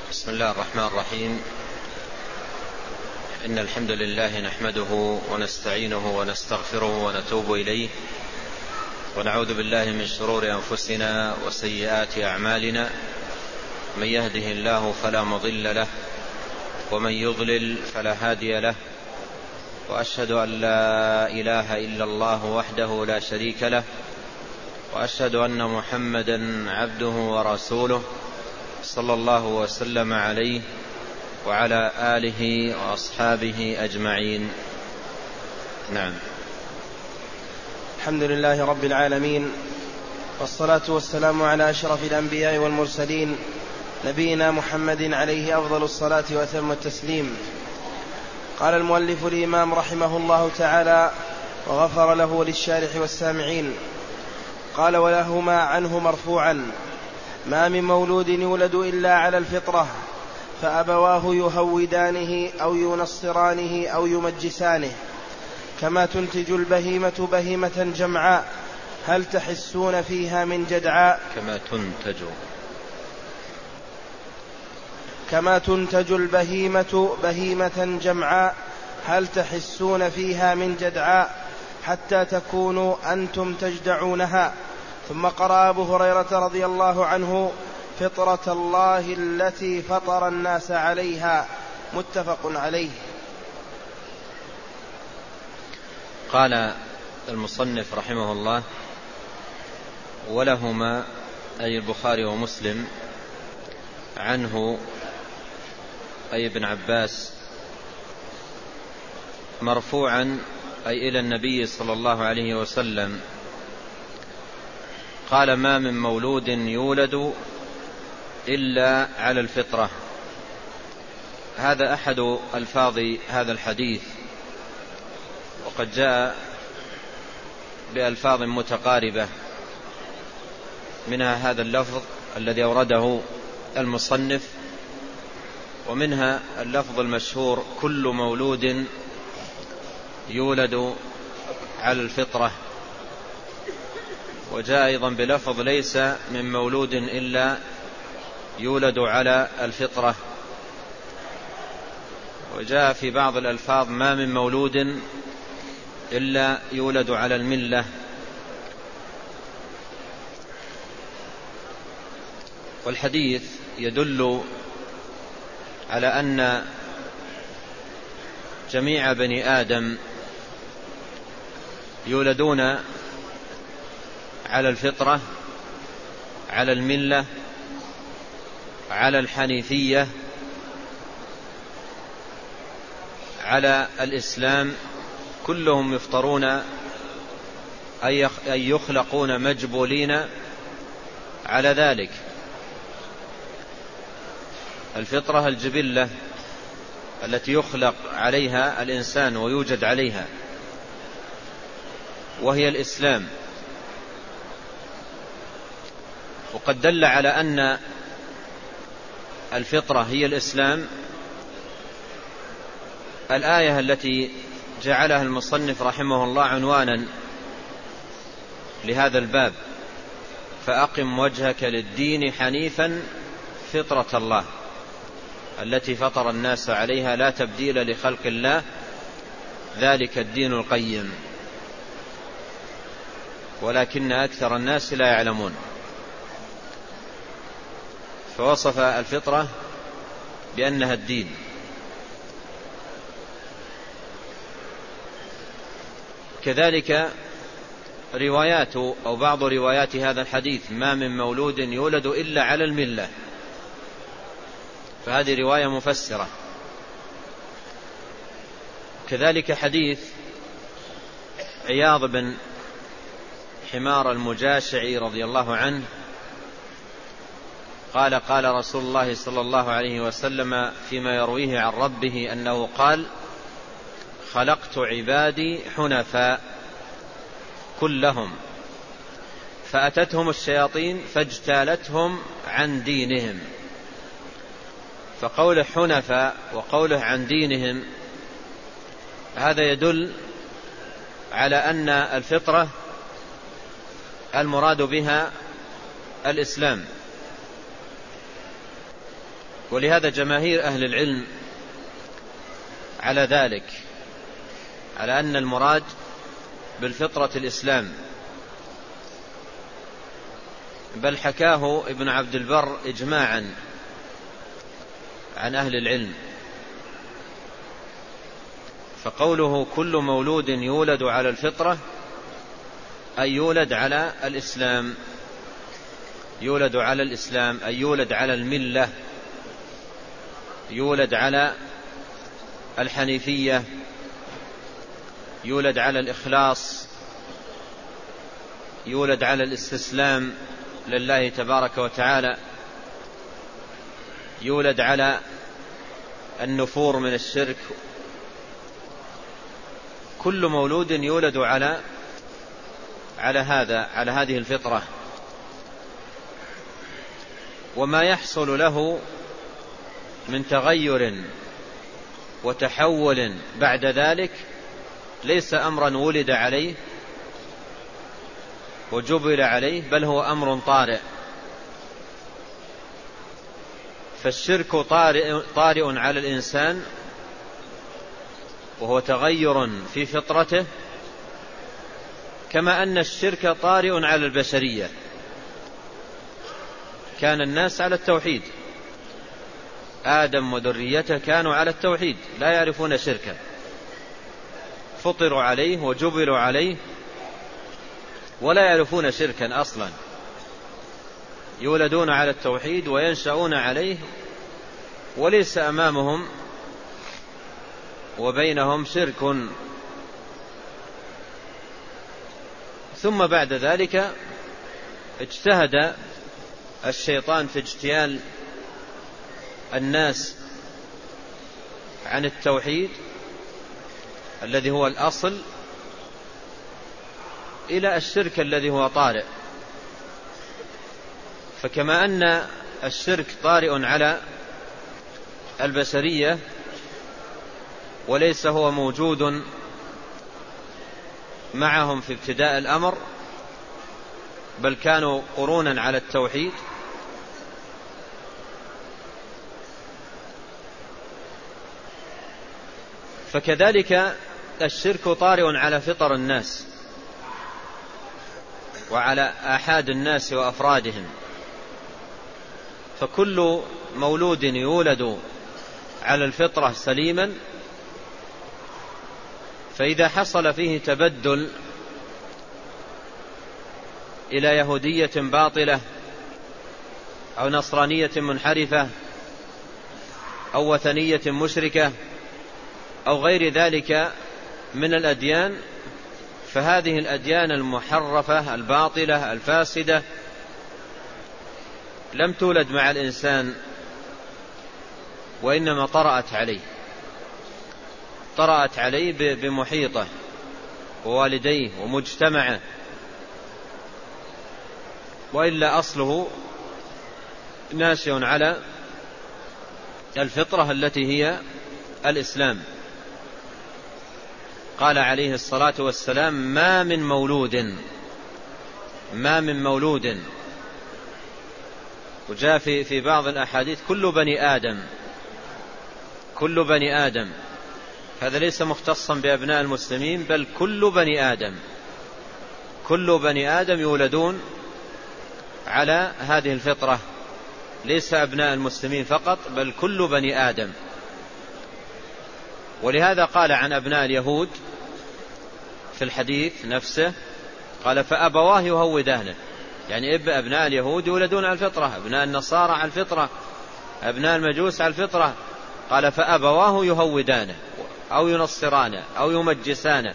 بسم الله الرحمن الرحيم. إن الحمد لله نحمده ونستعينه ونستغفره ونتوب إليه، ونعوذ بالله من شرور أنفسنا وسيئات أعمالنا. من يهده الله فلا مضل له، ومن يضلل فلا هادي له، وأشهد أن لا إله إلا الله وحده لا شريك له، وأشهد أن محمدا عبده ورسوله صلى الله وسلم عليه وعلى آله وأصحابه أجمعين. نعم. الحمد لله رب العالمين، والصلاة والسلام على أشرف الأنبياء والمرسلين، نبينا محمد عليه أفضل الصلاة وأتم التسليم. قال المؤلف الإمام رحمه الله تعالى وغفر له وللشارح والسامعين. قال: ولهما عنه مرفوعا: ما من مولود يولد إلا على الفطرة، فأبواه يهودانه أو ينصرانه أو يمجسانه، كما تنتج البهيمة بهيمة جمعاء، هل تحسون فيها من جدعاء. كما تنتج البهيمة بهيمة جمعاء، هل تحسون فيها من جدعاء، حتى تكونوا أنتم تجدعونها. ثم قرأ أبو هريرة رضي الله عنه: فطرة الله التي فطر الناس عليها، متفق عليه. قال المصنف رحمه الله: ولهما أي البخاري ومسلم عنه أي ابن عباس مرفوعا أي إلى النبي صلى الله عليه وسلم قال: ما من مولود يولد إلا على الفطرة. هذا أحد ألفاظ هذا الحديث، وقد جاء بألفاظ متقاربة، منها هذا اللفظ الذي أورده المصنف، ومنها اللفظ المشهور: كل مولود يولد على الفطرة. وجاء أيضا بلفظ: ليس من مولود إلا يولد على الفطرة. وجاء في بعض الألفاظ: ما من مولود إلا يولد على الملة. والحديث يدل على أن جميع بني آدم يولدون على الفطرة، على الملة، على الحنيفية، على الإسلام. كلهم يفطرون أي يخلقون مجبولين على ذلك. الفطرة الجبلة التي يخلق عليها الإنسان ويوجد عليها، وهي الإسلام. وقد دل على أن الفطرة هي الإسلام الآية التي جعلها المصنف رحمه الله عنوانا لهذا الباب: فأقم وجهك للدين حنيفا فطرة الله التي فطر الناس عليها، لا تبديل لخلق الله، ذلك الدين القيم، ولكن أكثر الناس لا يعلمون. فوصف الفطرة بأنها الدين. كذلك روايات أو بعض روايات هذا الحديث: ما من مولود يولد إلا على الملة، فهذه رواية مفسرة. كذلك حديث عياض بن حمار المجاشعي رضي الله عنه قال: قال رسول الله صلى الله عليه وسلم فيما يرويه عن ربه أنه قال: خلقت عبادي حنفاء كلهم، فأتتهم الشياطين فاجتالتهم عن دينهم. فقوله حنفاء وقوله عن دينهم هذا يدل على أن الفطرة المراد بها الإسلام. ولهذا جماهير أهل العلم على ذلك، على أن المراد بالفطرة الإسلام، بل حكاه ابن عبد البر إجماعا عن أهل العلم. فقوله كل مولود يولد على الفطرة أي يولد على الإسلام، يولد على الإسلام أي يولد على الملة، يولد على الحنيفية، يولد على الإخلاص، يولد على الاستسلام لله تبارك وتعالى، يولد على النفور من الشرك. كل مولود يولد على هذه الفطرة، وما يحصل له من تغير وتحول بعد ذلك ليس أمرا ولد عليه وجبل عليه، بل هو أمر طارئ. فالشرك طارئ على الإنسان وهو تغير في فطرته، كما أن الشرك طارئ على البشرية. كان الناس على التوحيد، آدم وذريته كانوا على التوحيد لا يعرفون شركا، فطروا عليه وجبلوا عليه ولا يعرفون شركا أصلا، يولدون على التوحيد وينشأون عليه، وليس أمامهم وبينهم شرك. ثم بعد ذلك اجتهد الشيطان في اجتيال الناس عن التوحيد الذي هو الأصل إلى الشرك الذي هو طارئ. فكما أن الشرك طارئ على البشرية وليس هو موجود معهم في ابتداء الأمر، بل كانوا قرونا على التوحيد، فكذلك الشرك طارئ على فطر الناس وعلى آحاد الناس وأفرادهم. فكل مولود يولد على الفطرة سليما، فإذا حصل فيه تبدل إلى يهودية باطلة أو نصرانية منحرفة أو وثنية مشركة أو غير ذلك من الأديان، فهذه الأديان المحرفة الباطلة الفاسدة لم تولد مع الإنسان، وإنما طرأت عليه بمحيطه ووالديه ومجتمعه، وإلا أصله ناشئ على الفطرة التي هي الإسلام. قال عليه الصلاة والسلام: ما من مولود، وجاء في بعض الأحاديث كل بني آدم. هذا ليس مختصا بأبناء المسلمين، بل كل بني آدم يولدون على هذه الفطرة، ليس أبناء المسلمين فقط، بل كل بني آدم. ولهذا قال عن أبناء اليهود في الحديث نفسه، قال: فأبواه يهودانه، يعني أبناء اليهود يولدون على الفطرة، أبناء النصارى على الفطرة، أبناء المجوس على الفطرة. قال: فأبواه يهودانه أو ينصرانه أو يمجسانه،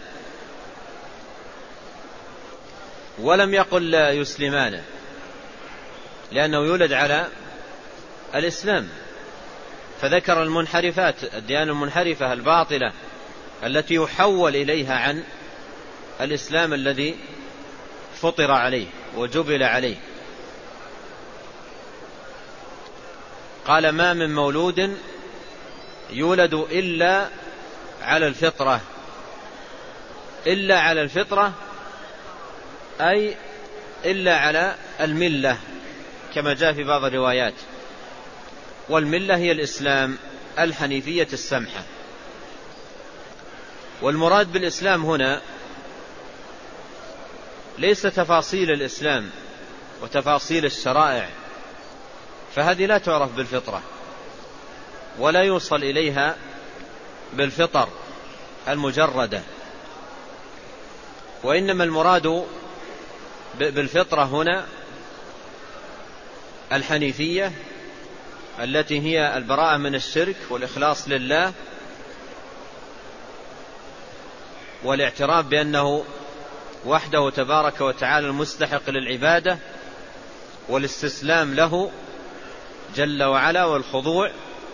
ولم يقل يسلمانه، لأنه يولد على الإسلام. فذكر المنحرفات، الديانة المنحرفة الباطلة التي يحول إليها عن الإسلام الذي فطر عليه وجبل عليه. قال: ما من مولود يولد إلا على الفطرة، أي إلا على الملة، كما جاء في بعض الروايات. والملة هي الإسلام الحنيفية السمحة. والمراد بالإسلام هنا ليس تفاصيل الإسلام وتفاصيل الشرائع، فهذه لا تعرف بالفطرة ولا يوصل إليها بالفطر المجردة، وإنما المراد بالفطرة هنا الحنيفية التي هي البراءة من الشرك والإخلاص لله والاعتراف بأنه وحده تبارك وتعالى المستحق للعبادة والاستسلام له جل وعلا والخضوع.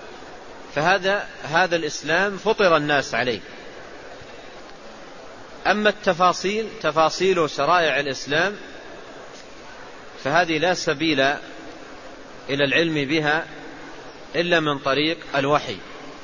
فهذا الإسلام فطر الناس عليه. أما التفاصيل تفاصيل شرائع الإسلام فهذه لا سبيل إلى العلم بها إلا من طريق الوحي.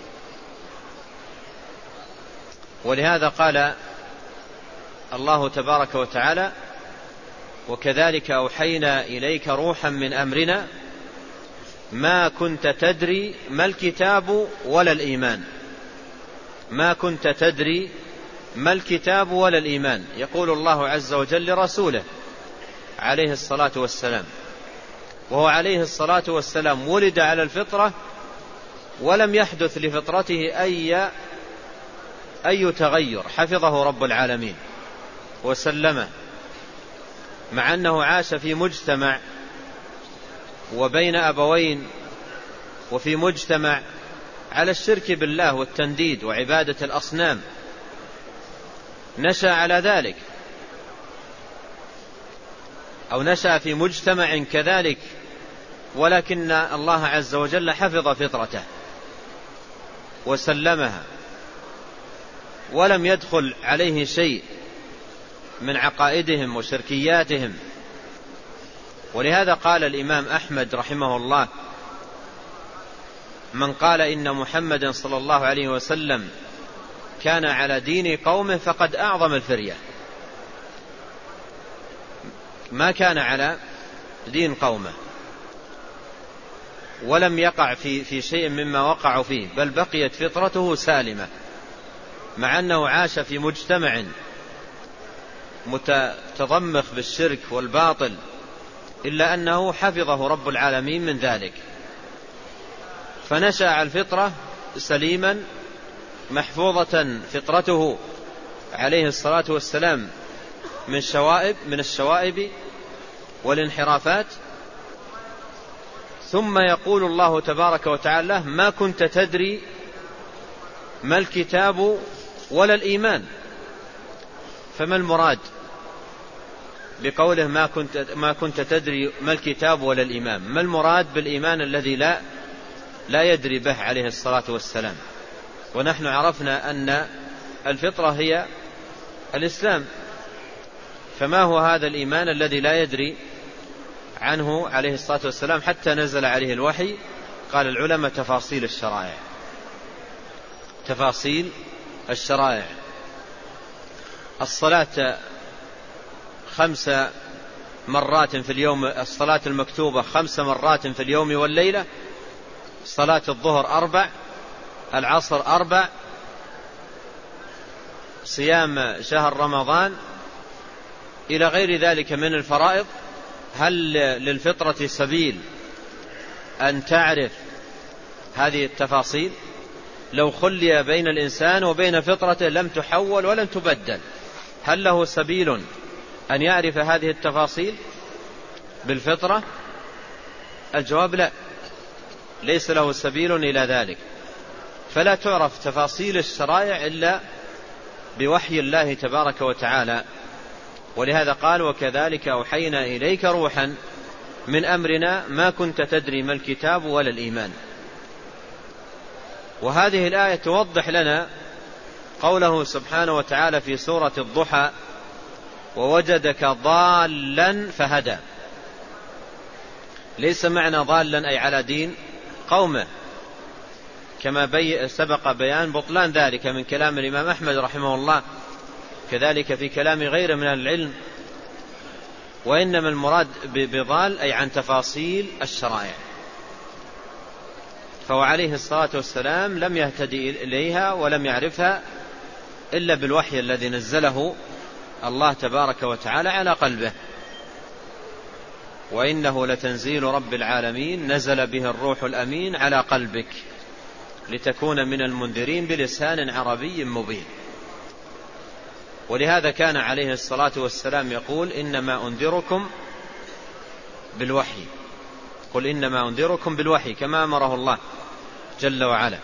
ولهذا قال الله تبارك وتعالى: وكذلك أوحينا إليك روحا من أمرنا ما كنت تدري ما الكتاب ولا الإيمان. ما كنت تدري ما الكتاب ولا الإيمان، يقول الله عز وجل لرسوله عليه الصلاة والسلام، وهو عليه الصلاة والسلام ولد على الفطرة ولم يحدث لفطرته أي تغير، حفظه رب العالمين وسلمه، مع أنه عاش في مجتمع وبين أبوين وفي مجتمع على الشرك بالله والتنديد وعبادة الأصنام، نشأ على ذلك، أو نشأ في مجتمع كذلك، ولكن الله عز وجل حفظ فطرته وسلمها ولم يدخل عليه شيء من عقائدهم وشركياتهم. ولهذا قال الإمام أحمد رحمه الله: من قال إن محمدا صلى الله عليه وسلم كان على دين قومه فقد أعظم الفرية. ما كان على دين قومه ولم يقع في شيء مما وقعوا فيه، بل بقيت فطرته سالمة، مع أنه عاش في مجتمع متضمخ بالشرك والباطل، إلا أنه حفظه رب العالمين من ذلك، فنشأ على الفطرة سليما محفوظة فطرته عليه الصلاة والسلام من الشوائب والانحرافات. ثم يقول الله تبارك وتعالى: ما كنت تدري ما الكتاب ولا الإيمان. فما المراد بقوله ما كنت تدري ما الكتاب ولا الإيمان؟ ما المراد بالإيمان الذي لا يدري به عليه الصلاة والسلام؟ ونحن عرفنا أن الفطرة هي الإسلام، فما هو هذا الإيمان الذي لا يدري عنه عليه الصلاة والسلام حتى نزل عليه الوحي؟ قال العلماء: تفاصيل الشرائع. تفاصيل الشرائع. الصلاة 5 مرات في اليوم، الصلاة المكتوبة 5 مرات في اليوم والليلة، صلاة الظهر 4، العصر 4، صيام شهر رمضان، إلى غير ذلك من الفرائض. هل للفطرة سبيل أن تعرف هذه التفاصيل؟ لو خلي بين الإنسان وبين فطرته لم تحول ولم تبدل. هل له سبيل أن يعرف هذه التفاصيل بالفطرة؟ الجواب لا، ليس له سبيل إلى ذلك. فلا تعرف تفاصيل الشرائع إلا بوحي الله تبارك وتعالى. ولهذا قال: وكذلك أوحينا إليك روحا من أمرنا ما كنت تدري ما الكتاب ولا الإيمان. وهذه الآية توضح لنا قوله سبحانه وتعالى في سورة الضحى: ووجدك ضالا فهدى. ليس معنى ضالا أي على دين قومه، كما سبق بيان بطلان ذلك من كلام الإمام أحمد رحمه الله، كذلك في كلام غيره من العلم. وإنما المراد بضال أي عن تفاصيل الشرائع. فهو عليه الصلاة والسلام لم يهتدي إليها ولم يعرفها إلا بالوحي الذي نزله الله تبارك وتعالى على قلبه. وإنه لتنزيل رب العالمين نزل به الروح الأمين على قلبك لتكون من المنذرين بلسان عربي مبين. ولهذا كان عليه الصلاة والسلام يقول إنما أنذركم بالوحي، قل إنما أنذركم بالوحي، كما أمره الله جل وعلا.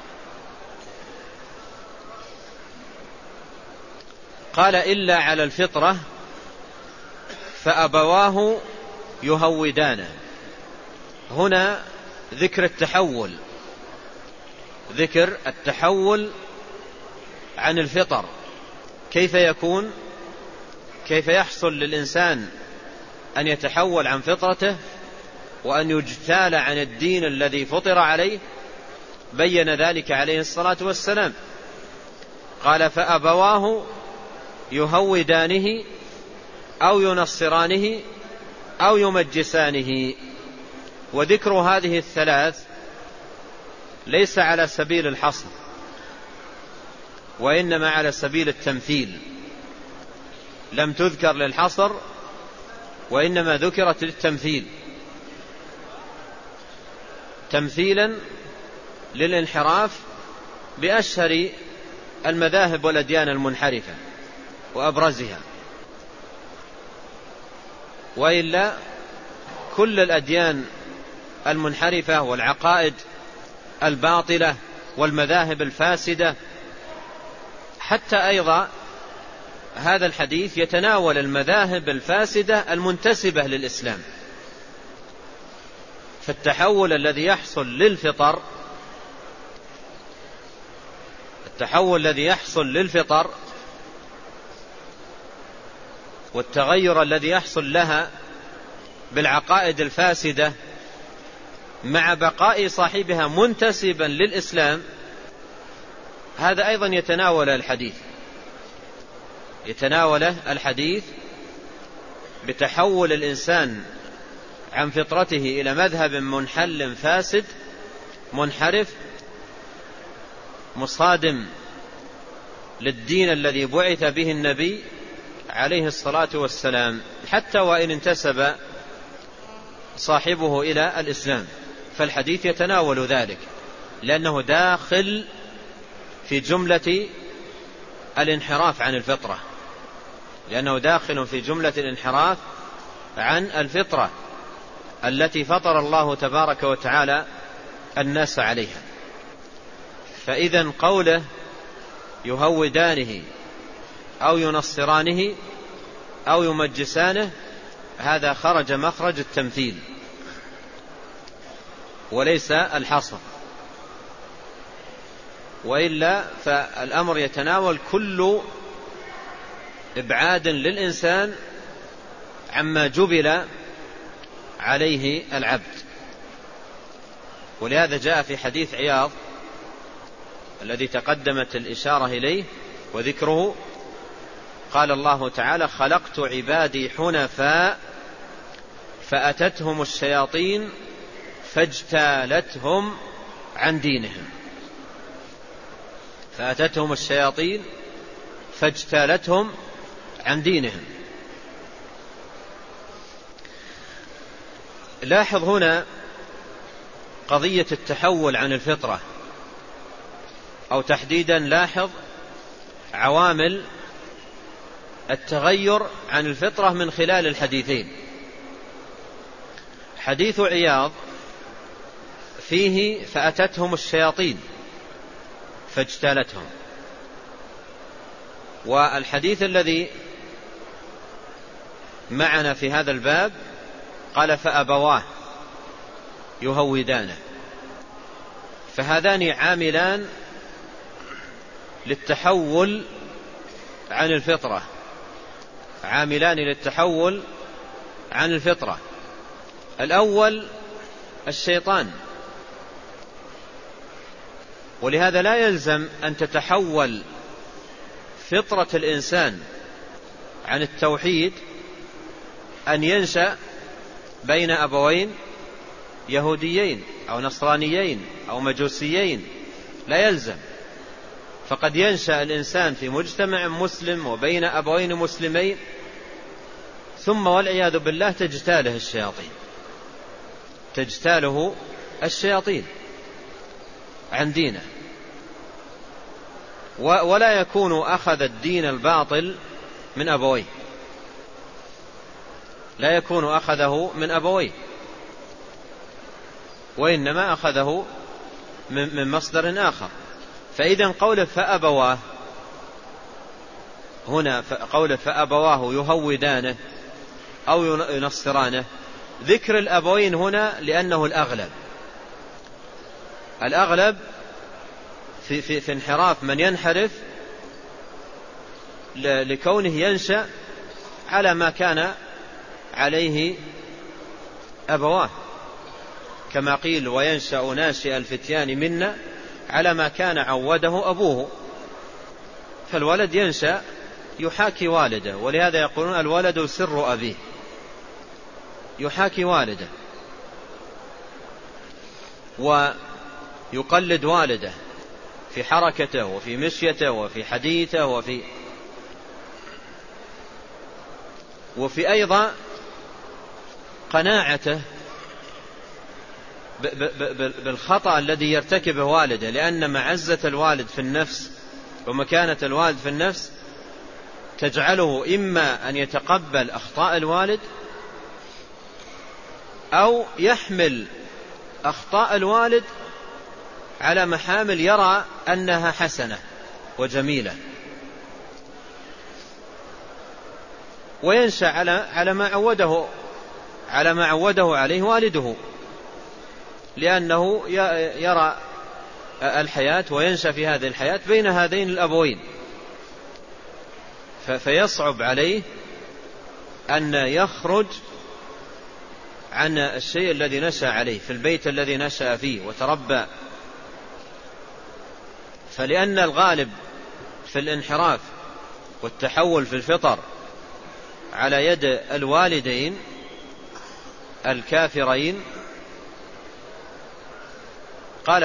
قال إلا على الفطرة فأبواه يهودانه. هنا ذكر التحول عن الفطر، كيف يكون، كيف يحصل للإنسان أن يتحول عن فطرته وأن يجتال عن الدين الذي فطر عليه. بين ذلك عليه الصلاة والسلام، قال فأبواه يهودانه أو ينصرانه أو يمجسانه. وذكر هذه الثلاث ليس على سبيل الحصر، وإنما على سبيل التمثيل، لم تذكر للحصر وإنما ذكرت للتمثيل، تمثيلا للانحراف بأشهر المذاهب والأديان المنحرفة وأبرزها. وإلا كل الأديان المنحرفة والعقائد الباطلة والمذاهب الفاسدة، حتى أيضا هذا الحديث يتناول المذاهب الفاسدة المنتسبة للإسلام. فالتحول الذي يحصل للفطر، والتغير الذي يحصل لها بالعقائد الفاسدة مع بقاء صاحبها منتسبا للإسلام، هذا أيضا يتناوله الحديث بتحول الإنسان عن فطرته إلى مذهب منحل فاسد منحرف مصادم للدين الذي بعث به النبي عليه الصلاة والسلام، حتى وإن انتسب صاحبه إلى الإسلام. فالحديث يتناول ذلك، لأنه داخل في جملة الانحراف عن الفطرة، التي فطر الله تبارك وتعالى الناس عليها. فإذا قوله يهودانه أو ينصرانه أو يمجسانه هذا خرج مخرج التمثيل وليس الحصر، وإلا فالأمر يتناول كل إبعاد للإنسان عما جبل عليه العبد. ولهذا جاء في حديث عياض الذي تقدمت الإشارة إليه وذكره، قال الله تعالى خلقت عبادي حنفاء فأتتهم الشياطين فاجتالتهم عن دينهم. لاحظ هنا قضية التحول عن الفطرة، أو تحديدا لاحظ عوامل التغير عن الفطرة من خلال الحديثين. حديث عياض فيه فأتتهم الشياطين فاجتالتهم، والحديث الذي معنا في هذا الباب قال فأبواه يهودانه. فهذان عاملان للتحول عن الفطرة. الأول الشيطان، ولهذا لا يلزم أن تتحول فطرة الإنسان عن التوحيد أن ينشأ بين أبوين يهوديين أو نصرانيين أو مجوسيين، لا يلزم. فقد ينشأ الإنسان في مجتمع مسلم وبين أبوين مسلمين، ثم والعياذ بالله تجتاله الشياطين عن دينه، ولا يكون أخذ الدين الباطل من أبويه، لا يكون أخذه من أبويه، وإنما أخذه من مصدر آخر. فإذا قوله فأبواه هنا، قوله فأبواه يهودانه أو ينصرانه، ذكر الأبوين هنا لأنه الأغلب في انحراف من ينحرف لكونه ينشأ على ما كان عليه أبواه، كما قيل وينشأ ناشئ الفتيان منا على ما كان عوده أبوه. فالولد ينشأ يحاكي والده، ولهذا يقولون الولد سر أبيه، يحاكي والده ويقلد والده في حركته وفي مشيته وفي حديثه وفي أيضا قناعته بالخطأ الذي يرتكبه والده، لأن معزة الوالد في النفس ومكانة الوالد في النفس تجعله إما أن يتقبل أخطاء الوالد أو يحمل أخطاء الوالد على محامل يرى أنها حسنة وجميلة، وينشأ على ما عوده عليه والده، لأنه يرى الحياة وينشأ في هذه الحياة بين هذين الأبوين، فيصعب عليه أن يخرج عن الشيء الذي نشأ عليه في البيت الذي نشأ فيه وتربى. فلأن الغالب في الانحراف والتحول في الفطر على يد الوالدين الكافرين، قال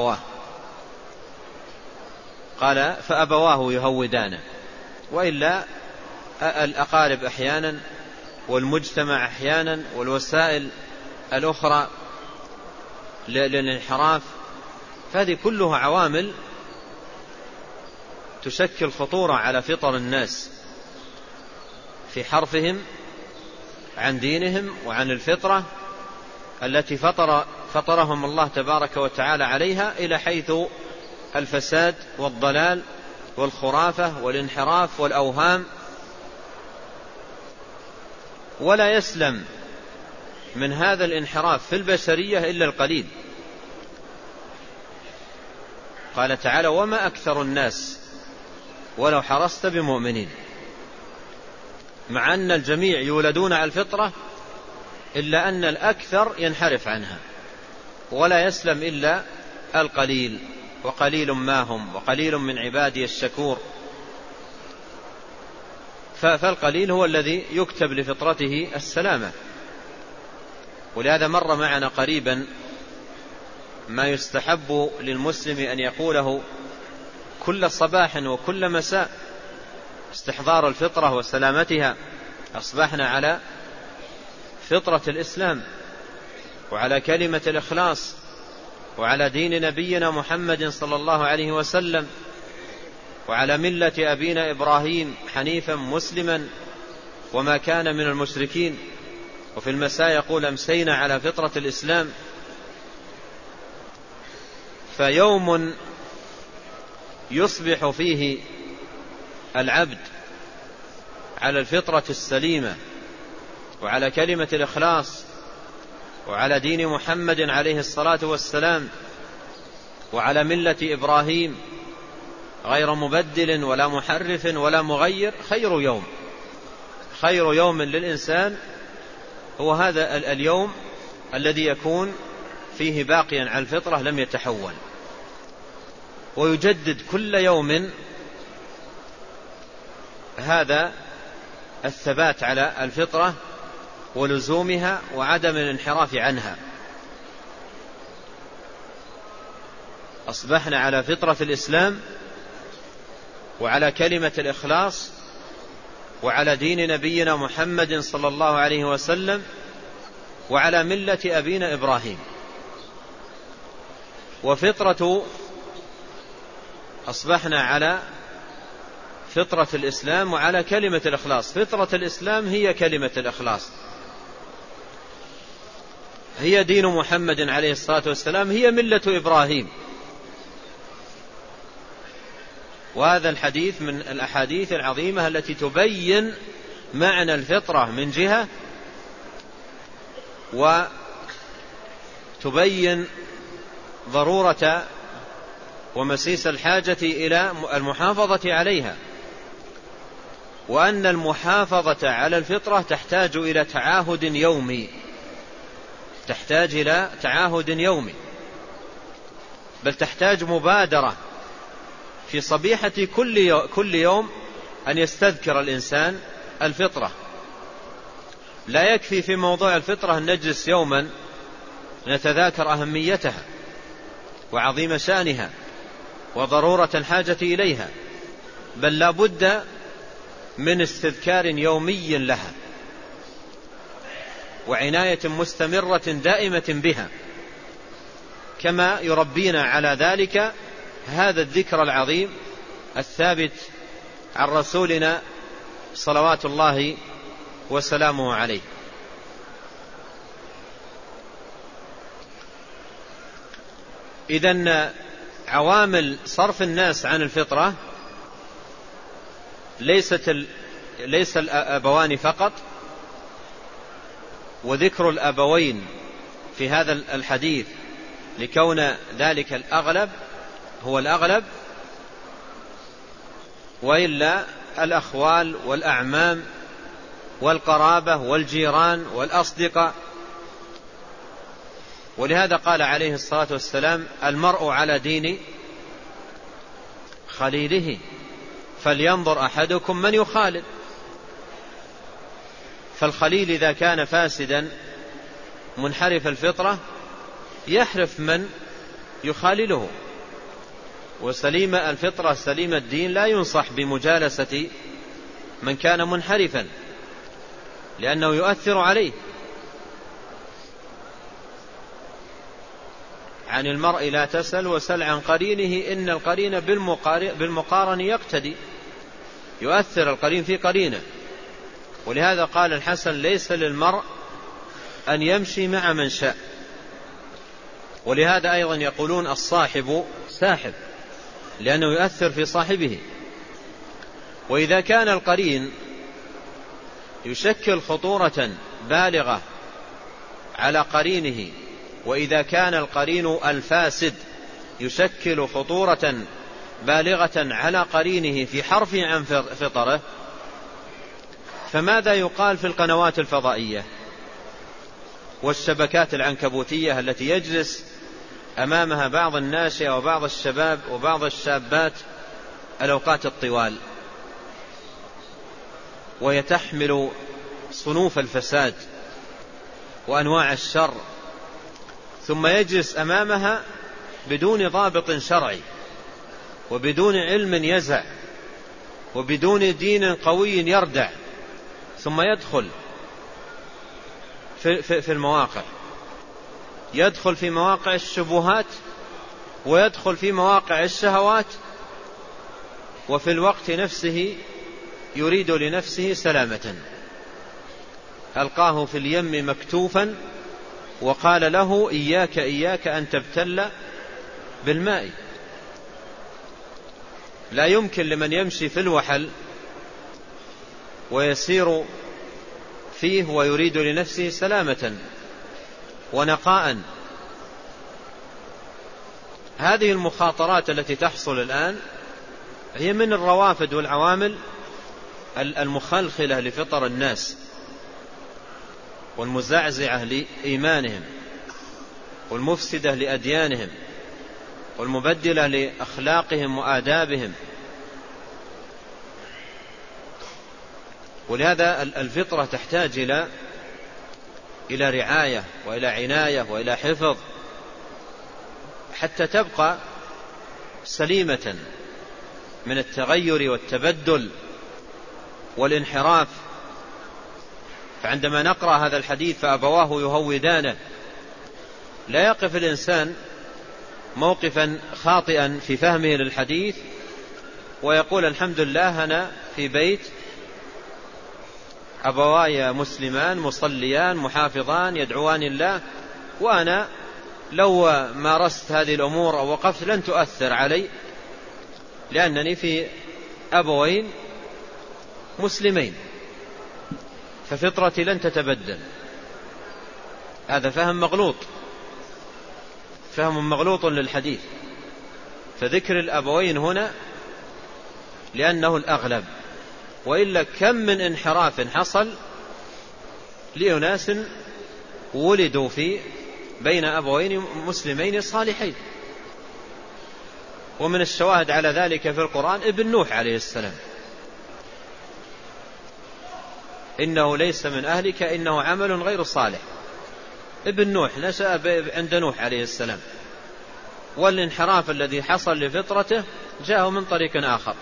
فأبواه يهودانه، وإلا الأقارب أحيانا والمجتمع أحيانا والوسائل الأخرى للانحراف، فهذه كلها عوامل تشكل خطورة على فطر الناس في حرفهم عن دينهم وعن الفطرة التي فطرهم الله تبارك وتعالى عليها، إلى حيث الفساد والضلال والخرافة والانحراف والأوهام. ولا يسلم من هذا الانحراف في البشرية إلا القليل. قال تعالى وما أكثر الناس ولو حرصت بمؤمنين، مع أن الجميع يولدون على الفطرة إلا أن الأكثر ينحرف عنها، ولا يسلم إلا القليل، وقليل ما هم، وقليل من عبادي الشكور. فالقليل هو الذي يكتب لفطرته السلامة. ولهذا مر معنا قريبا ما يستحب للمسلم أن يقوله كل صباح وكل مساء، استحضار الفطرة وسلامتها. أصبحنا على فطرة الإسلام وعلى كلمة الإخلاص وعلى دين نبينا محمد صلى الله عليه وسلم وعلى ملة أبينا إبراهيم حنيفا مسلما وما كان من المشركين. وفي المساء يقول أمسينا على فطرة الإسلام. فيوم يصبح فيه العبد على الفطرة السليمة وعلى كلمة الإخلاص وعلى دين محمد عليه الصلاة والسلام وعلى ملة إبراهيم غير مبدل ولا محرف ولا مغير، خير يوم للإنسان هو هذا اليوم الذي يكون فيه باقيا على الفطرة لم يتحول، ويجدد كل يوم هذا الثبات على الفطرة ولزومها وعدم الانحراف عنها. أصبحنا على فطرة الإسلام وعلى كلمة الإخلاص وعلى دين نبينا محمد صلى الله عليه وسلم وعلى ملة أبينا إبراهيم. وفطرة أصبحنا على فطرة الإسلام وعلى كلمة الإخلاص. فطرة الإسلام هي كلمة الإخلاص، هي دين محمد عليه الصلاة والسلام، هي ملة إبراهيم. وهذا الحديث من الأحاديث العظيمة التي تبين معنى الفطرة من جهة، وتبين ضرورة ومسيس الحاجة إلى المحافظة عليها، وأن المحافظة على الفطرة تحتاج إلى تعاهد يومي، تحتاج إلى تعاهد يومي، بل تحتاج مبادرة في صبيحة كل يوم أن يستذكر الإنسان الفطرة. لا يكفي في موضوع الفطرة أن نجلس يوما نتذاكر أهميتها وعظيم شأنها وضرورة الحاجة إليها، بل لا بد من استذكار يومي لها وعناية مستمرة دائمة بها، كما يربينا على ذلك هذا الذكر العظيم الثابت عن رسولنا صلوات الله وسلامه عليه. إذن عوامل صرف الناس عن الفطرة ليس الأبوان فقط، وذكر الأبوين في هذا الحديث لكون ذلك الأغلب هو الأغلب، وإلا الأخوال والأعمام والقرابة والجيران والأصدقاء. ولهذا قال عليه الصلاة والسلام: المرء على دين خليله فلينظر أحدكم من يخالل. فالخليل إذا كان فاسدا منحرف الفطرة يحرف من يخالله، وسليم الفطرة سليم الدين لا ينصح بمجالسة من كان منحرفا لأنه يؤثر عليه. عن المرء لا تسل وسل عن قرينه إن القرين بالمقارن يقتدي، يؤثر القرين في قرينه. ولهذا قال الحسن: ليس للمرء أن يمشي مع من شاء. ولهذا أيضا يقولون الصاحب ساحب، لأنه يؤثر في صاحبه. وإذا كان القرين يشكل خطورة بالغة على قرينه، وإذا كان القرين الفاسد يشكل خطورة بالغة على قرينه في حرفه عن فطره، فماذا يقال في القنوات الفضائية والشبكات العنكبوتية التي يجلس أمامها بعض الناشئة وبعض الشباب وبعض الشابات الأوقات الطوال، وهي تحمل صنوف الفساد وأنواع الشر، ثم يجلس أمامها بدون ضابط شرعي وبدون علم يزع وبدون دين قوي يردع، ثم يدخل في المواقع، يدخل في مواقع الشبهات ويدخل في مواقع الشهوات، وفي الوقت نفسه يريد لنفسه سلامة. ألقاه في اليم مكتوفا وقال له: إياك إياك أن تبتل بالماء. لا يمكن لمن يمشي في الوحل ويسير فيه ويريد لنفسه سلامة ونقاء. هذه المخاطرات التي تحصل الآن هي من الروافد والعوامل المخلخلة لفطر الناس والمزعزعة لإيمانهم والمفسدة لأديانهم والمبدلة لأخلاقهم وآدابهم. ولهذا الفطرة تحتاج إلى رعاية وإلى عناية وإلى حفظ حتى تبقى سليمة من التغير والتبدل والانحراف. فعندما نقرأ هذا الحديث فأبواه يهودانه، لا يقف الإنسان موقفا خاطئا في فهمه للحديث ويقول الحمد لله أنا في بيت أبواي مسلمان مصليان محافظان يدعوان الله، وأنا لو مارست هذه الأمور أو وقفت لن تؤثر علي لأنني في أبوين مسلمين ففطرتي لن تتبدل. هذا فهم مغلوط، فهم مغلوط للحديث. فذكر الأبوين هنا لأنه الأغلب، وإلا كم من انحراف حصل لأناس ولدوا في بين أبوين مسلمين صالحين. ومن الشواهد على ذلك في القرآن ابن نوح عليه السلام، إنه ليس من أهلك إنه عمل غير صالح. ابن نوح نشأ عند نوح عليه السلام، والانحراف الذي حصل لفطرته جاءه من طريق آخر،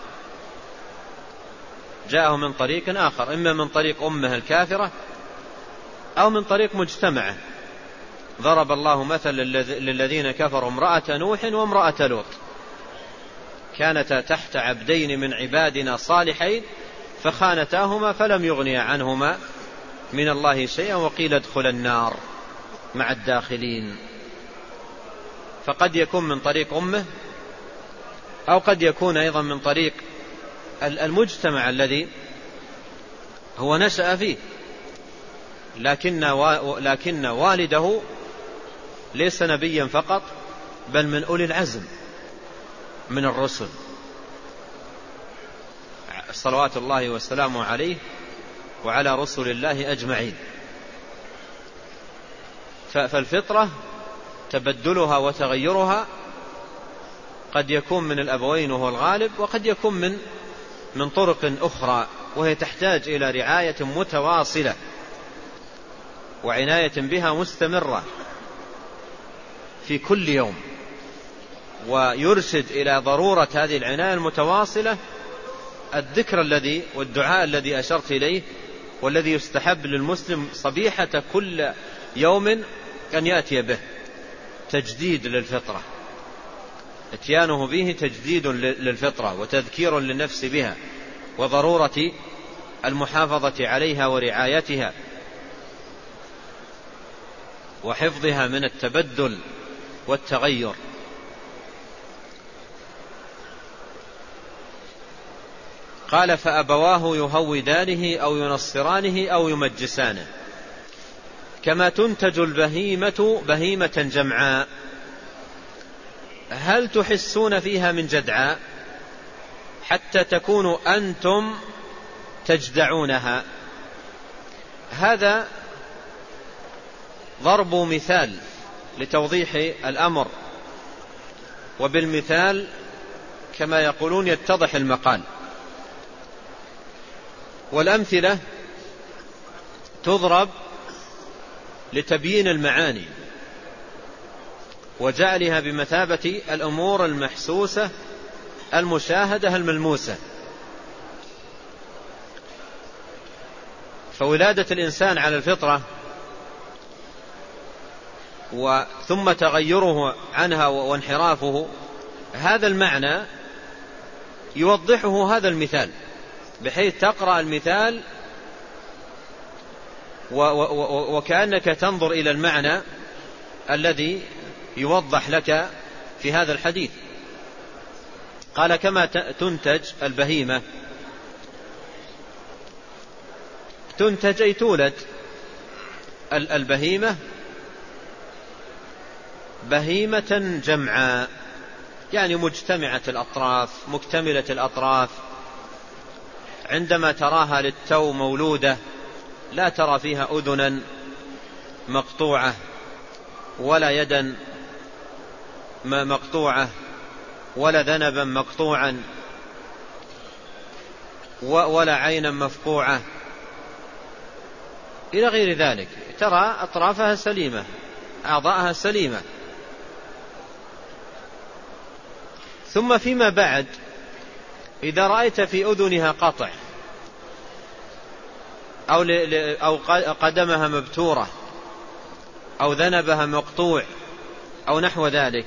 جاءه من طريق آخر، إما من طريق أمه الكافرة أو من طريق مجتمعه. ضرب الله مثل للذين كفروا امرأة نوح وامرأة لوط كانتا تحت عبدين من عبادنا صالحين فخانتاهما فلم يغنيا عنهما من الله شيئا وقيل ادخلا النار مع الداخلين. فقد يكون من طريق أمه أو قد يكون أيضا من طريق المجتمع الذي هو نشأ فيه، لكن والده ليس نبيا فقط بل من أولي العزم من الرسل صلوات الله وسلامه عليه وعلى رسل الله أجمعين. فالفطرة تبدلها وتغيرها قد يكون من الأبوين وهو الغالب، وقد يكون من طرق أخرى، وهي تحتاج إلى رعاية متواصلة وعناية بها مستمرة في كل يوم. ويرشد إلى ضرورة هذه العناية المتواصلة الذكر الذي والدعاء الذي أشرت إليه، والذي يستحب للمسلم صبيحة كل يوم أن يأتي به، تجديد للفطرة، اتيانه به تجديد للفطرة وتذكير للنفس بها وضرورة المحافظة عليها ورعايتها وحفظها من التبدل والتغير. قال فأبواه يهودانه أو ينصرانه أو يمجسانه، كما تنتج البهيمة بهيمة جمعاء هل تحسون فيها من جدعاء حتى تكونوا أنتم تجدعونها. هذا ضرب مثال لتوضيح الأمر، وبالمثال كما يقولون يتضح المقال. والأمثلة تضرب لتبيين المعاني وجعلها بمثابة الأمور المحسوسة المشاهدة الملموسة. فولادة الإنسان على الفطرة ثم تغيره عنها وانحرافه، هذا المعنى يوضحه هذا المثال، بحيث تقرأ المثال وكأنك تنظر إلى المعنى الذي يوضح لك في هذا الحديث. قال كما تنتج البهيمة، تنتج أي تولد البهيمة بهيمة جمعاء، يعني مجتمعة الأطراف مكتملة الأطراف. عندما تراها للتو مولودة لا ترى فيها أذنا مقطوعة ولا يدا مقطوعة ولا ذنبا مقطوعا ولا عينا مفقوعة إلى غير ذلك. ترى أطرافها سليمة، أعضاءها سليمة. ثم فيما بعد إذا رأيت في أذنها قطع أو قدمها مبتورة أو ذنبها مقطوع أو نحو ذلك،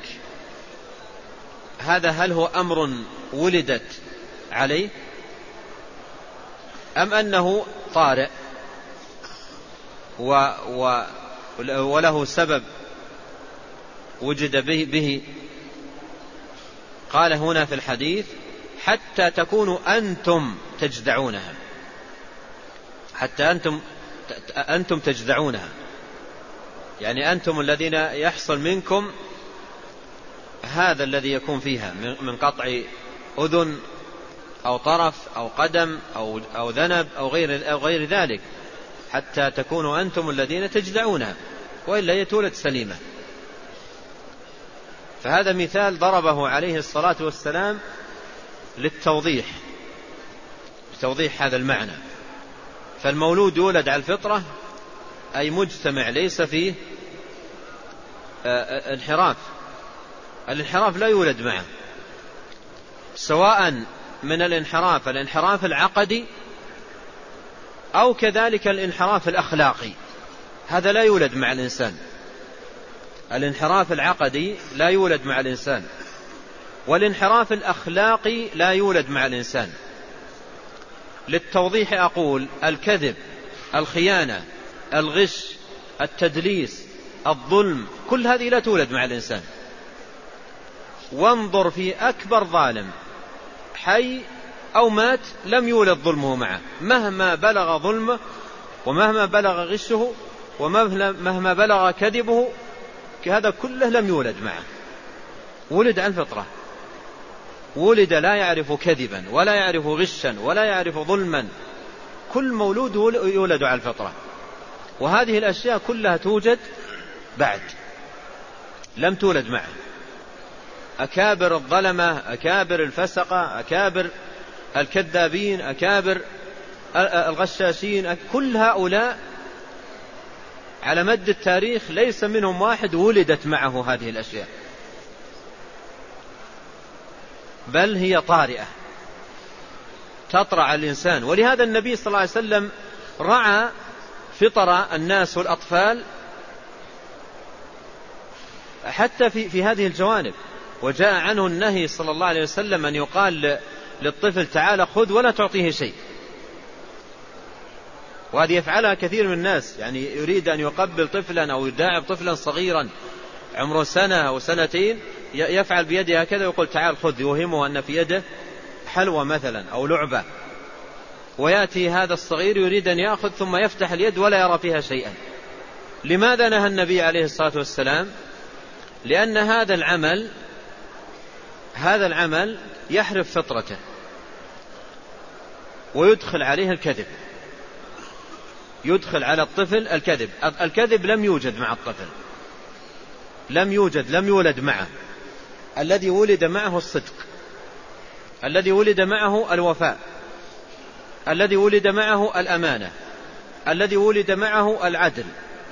هذا هل هو أمر ولدت عليه أم أنه طارئ وله سبب وجد به؟ قال هنا في الحديث حتى تكونوا أنتم تجدعونها، حتى أنتم تجدعونها، يعني أنتم الذين يحصل منكم هذا الذي يكون فيها من قطع أذن أو طرف أو قدم أو ذنب أو غير ذلك، حتى تكونوا أنتم الذين تجدعونها، وإلا هي تولد سليمة. فهذا مثال ضربه عليه الصلاة والسلام للتوضيح، لتوضيح هذا المعنى. فالمولود يولد على الفطرة، أي مجتمع ليس فيه انحراف. الانحراف لا يولد معه، سواء من الانحراف العقدي أو كذلك الانحراف الأخلاقي، هذا لا يولد مع الإنسان. الانحراف العقدي لا يولد مع الإنسان، والانحراف الأخلاقي لا يولد مع الإنسان. للتوضيح أقول الكذب، الخيانة، الغش، التدليس، الظلم، كل هذه لا تولد مع الإنسان. وانظر في أكبر ظالم حي أو مات لم يولد ظلمه معه، مهما بلغ ظلمه ومهما بلغ غشه ومهما بلغ كذبه، هذا كله لم يولد معه، ولد على الفطرة، ولد لا يعرف كذبا ولا يعرف غشا ولا يعرف ظلما. كل مولود يولد على الفطرة، وهذه الأشياء كلها توجد بعد، لم تولد معه. أكابر الظلمة، أكابر الفسقة، أكابر الكذابين، أكابر الغشاشين، كل هؤلاء على مد التاريخ ليس منهم واحد ولدت معه هذه الأشياء، بل هي طارئة تطرأ على الإنسان. ولهذا النبي صلى الله عليه وسلم رعى فطر الناس والأطفال حتى في هذه الجوانب، وجاء عنه النهي صلى الله عليه وسلم أن يقال للطفل تعال خذ ولا تعطيه شيء. وهذه يفعلها كثير من الناس، يعني يريد أن يقبل طفلا أو يداعب طفلا صغيرا عمره سنة أو سنتين، يفعل بيده هكذا ويقول تعال خذ، يوهمه أن في يده حلوى مثلا أو لعبة، ويأتي هذا الصغير يريد أن يأخذ ثم يفتح اليد ولا يرى فيها شيئا. لماذا نهى النبي عليه الصلاة والسلام؟ لأن هذا العمل يحرف فطرته ويدخل عليه الكذب، يدخل على الطفل الكذب. الكذب لم يوجد مع الطفل، لم يولد معه. الذي ولد معه الصدق، الذي ولد معه الوفاء، الذي ولد معه الأمانة، الذي ولد معه العدل.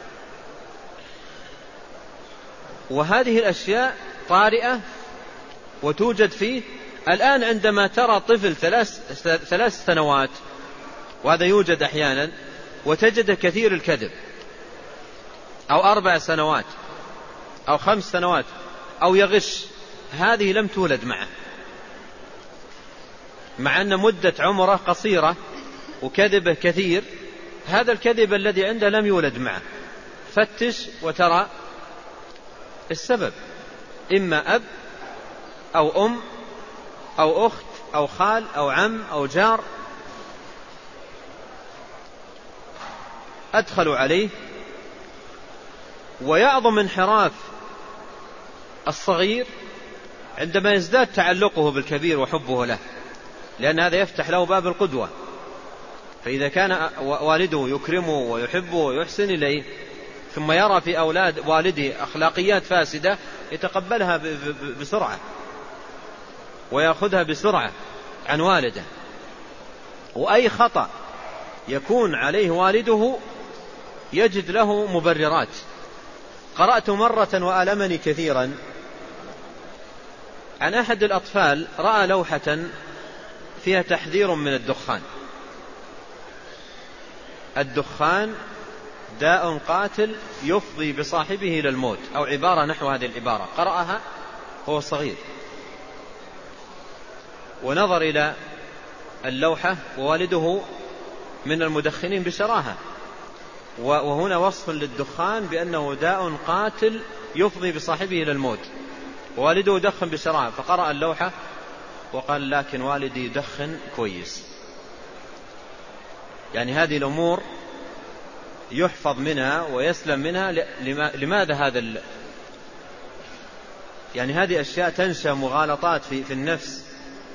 وهذه الأشياء طارئة وتوجد فيه. الآن عندما ترى طفل 3 سنوات، وهذا يوجد أحيانا، وتجد كثير الكذب، أو 4 سنوات أو 5 سنوات، أو يغش، هذه لم تولد معه، مع أن مدة عمره قصيرة وكذبه كثير. هذا الكذب الذي عنده لم يولد معه. فتش وترى السبب، إما أب أو أم أو أخت أو خال أو عم أو جار أدخلوا عليه. ويعظم انحراف الصغير عندما يزداد تعلقه بالكبير وحبه له، لأن هذا يفتح له باب القدوة. فإذا كان والده يكرمه ويحبه ويحسن إليه، ثم يرى في أولاد والده أخلاقيات فاسدة، يتقبلها بسرعة ويأخذها بسرعة عن والده. وأي خطأ يكون عليه والده يجد له مبررات. قرأت مرة وألمني كثيرا عن أحد الأطفال رأى لوحة فيها تحذير من الدخان: الدخان داء قاتل يفضي بصاحبه إلى الموت، أو عبارة نحو هذه العبارة. قرأها هو صغير، ونظر إلى اللوحة ووالده من المدخنين بشراهة، وهنا وصف للدخان بأنه داء قاتل يفضي بصاحبه إلى الموت، ووالده يدخن بشراهة، فقرأ اللوحة وقال: لكن والدي يدخن كويس. يعني هذه الأمور يحفظ منها ويسلم منها. لماذا هذا يعني هذه أشياء تنشأ مغالطات في النفس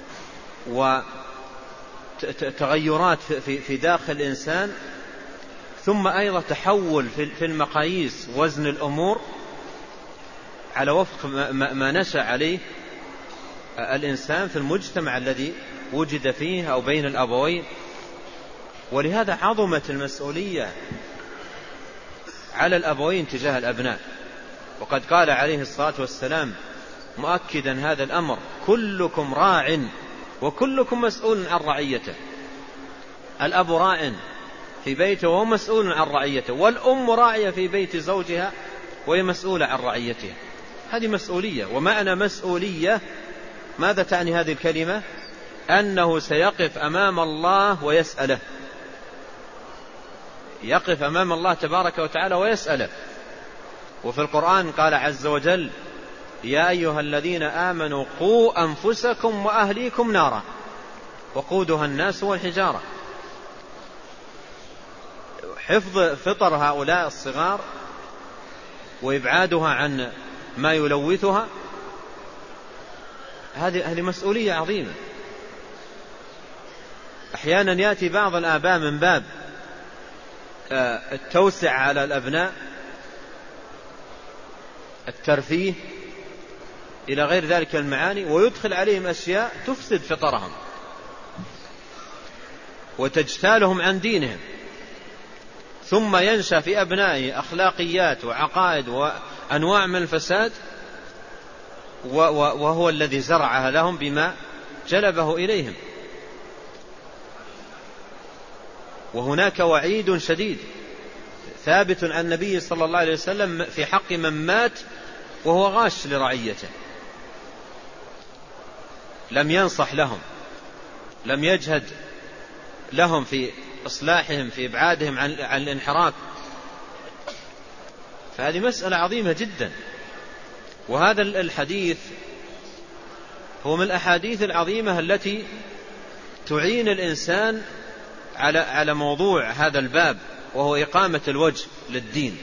وتغيرات في داخل الإنسان، ثم أيضا تحول في المقاييس، وزن الأمور على وفق ما نشأ عليه الإنسان في المجتمع الذي وجد فيه أو بين الأبوين. ولهذا عظمت المسؤولية على الأبوين تجاه الأبناء. وقد قال عليه الصلاة والسلام مؤكدا هذا الأمر: كلكم راع وكلكم مسؤول عن رعيته. الأب راع في بيته وهو مسؤول عن رعيته، والأم راعية في بيت زوجها وهي مسؤولة عن رعيتها. هذه مسؤولية. ومعنى مسؤولية ماذا تعني هذه الكلمة؟ أنه سيقف أمام الله ويسأله، يقف أمام الله تبارك وتعالى ويسأله. وفي القرآن قال عز وجل: يا أيها الذين آمنوا قوا أنفسكم وأهليكم نارا وقودها الناس والحجارة. حفظ فطر هؤلاء الصغار وإبعادها عن ما يلوثها، هذه مسؤولية عظيمة. أحيانا يأتي بعض الآباء من باب التوسع على الأبناء، الترفيه إلى غير ذلك المعاني، ويدخل عليهم أشياء تفسد فطرهم وتجتالهم عن دينهم، ثم ينشأ في أبنائه أخلاقيات وعقائد وأنواع من الفساد، وهو الذي زرعها لهم بما جلبه إليهم. وهناك وعيد شديد ثابت عن النبي صلى الله عليه وسلم في حق من مات وهو غاش لرعيته، لم ينصح لهم، لم يجهد لهم في إصلاحهم، في إبعادهم عن الانحراف. فهذه مسألة عظيمة جدا. وهذا الحديث هو من الأحاديث العظيمة التي تعين الإنسان على موضوع هذا الباب، وهو إقامة الوجه للدين.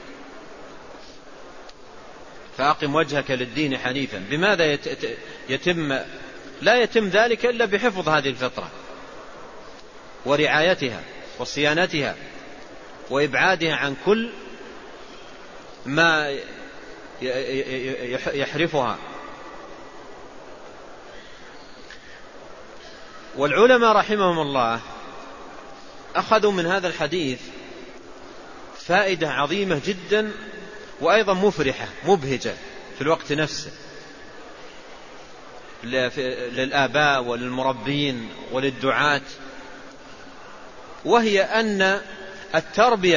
فأقم وجهك للدين حنيفا. بماذا لا يتم ذلك إلا بحفظ هذه الفطرة ورعايتها وصيانتها وإبعادها عن كل ما يحرفها. والعلماء رحمهم الله أخذوا من هذا الحديث فائدة عظيمة جدا، وأيضا مفرحة مبهجة في الوقت نفسه للآباء وللمربين وللدعاة، وهي أن التربية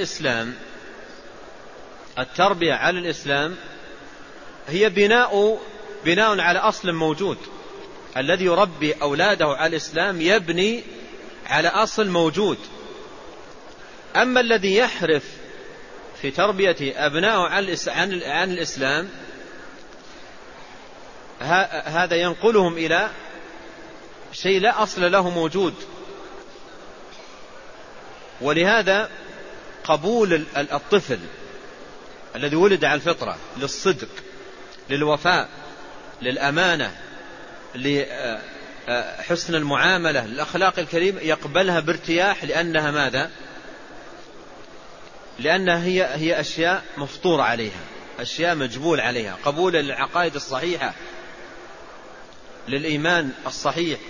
على الإسلام هي بناء على أصل موجود. الذي يربي أولاده على الإسلام يبني على أصل موجود. أما الذي يحرف في تربية أبنائه عن الإسلام، هذا ينقلهم إلى شيء لا أصل له موجود. ولهذا قبول الطفل الذي ولد على الفطرة للصدق، للوفاء، للأمانة، لحسن المعاملة، للأخلاق الكريمة، يقبلها بارتياح، لأنها ماذا؟ لأنها هي أشياء مفطور عليها، أشياء مجبول عليها. قبول للعقائد الصحيحة، للإيمان الصحيح،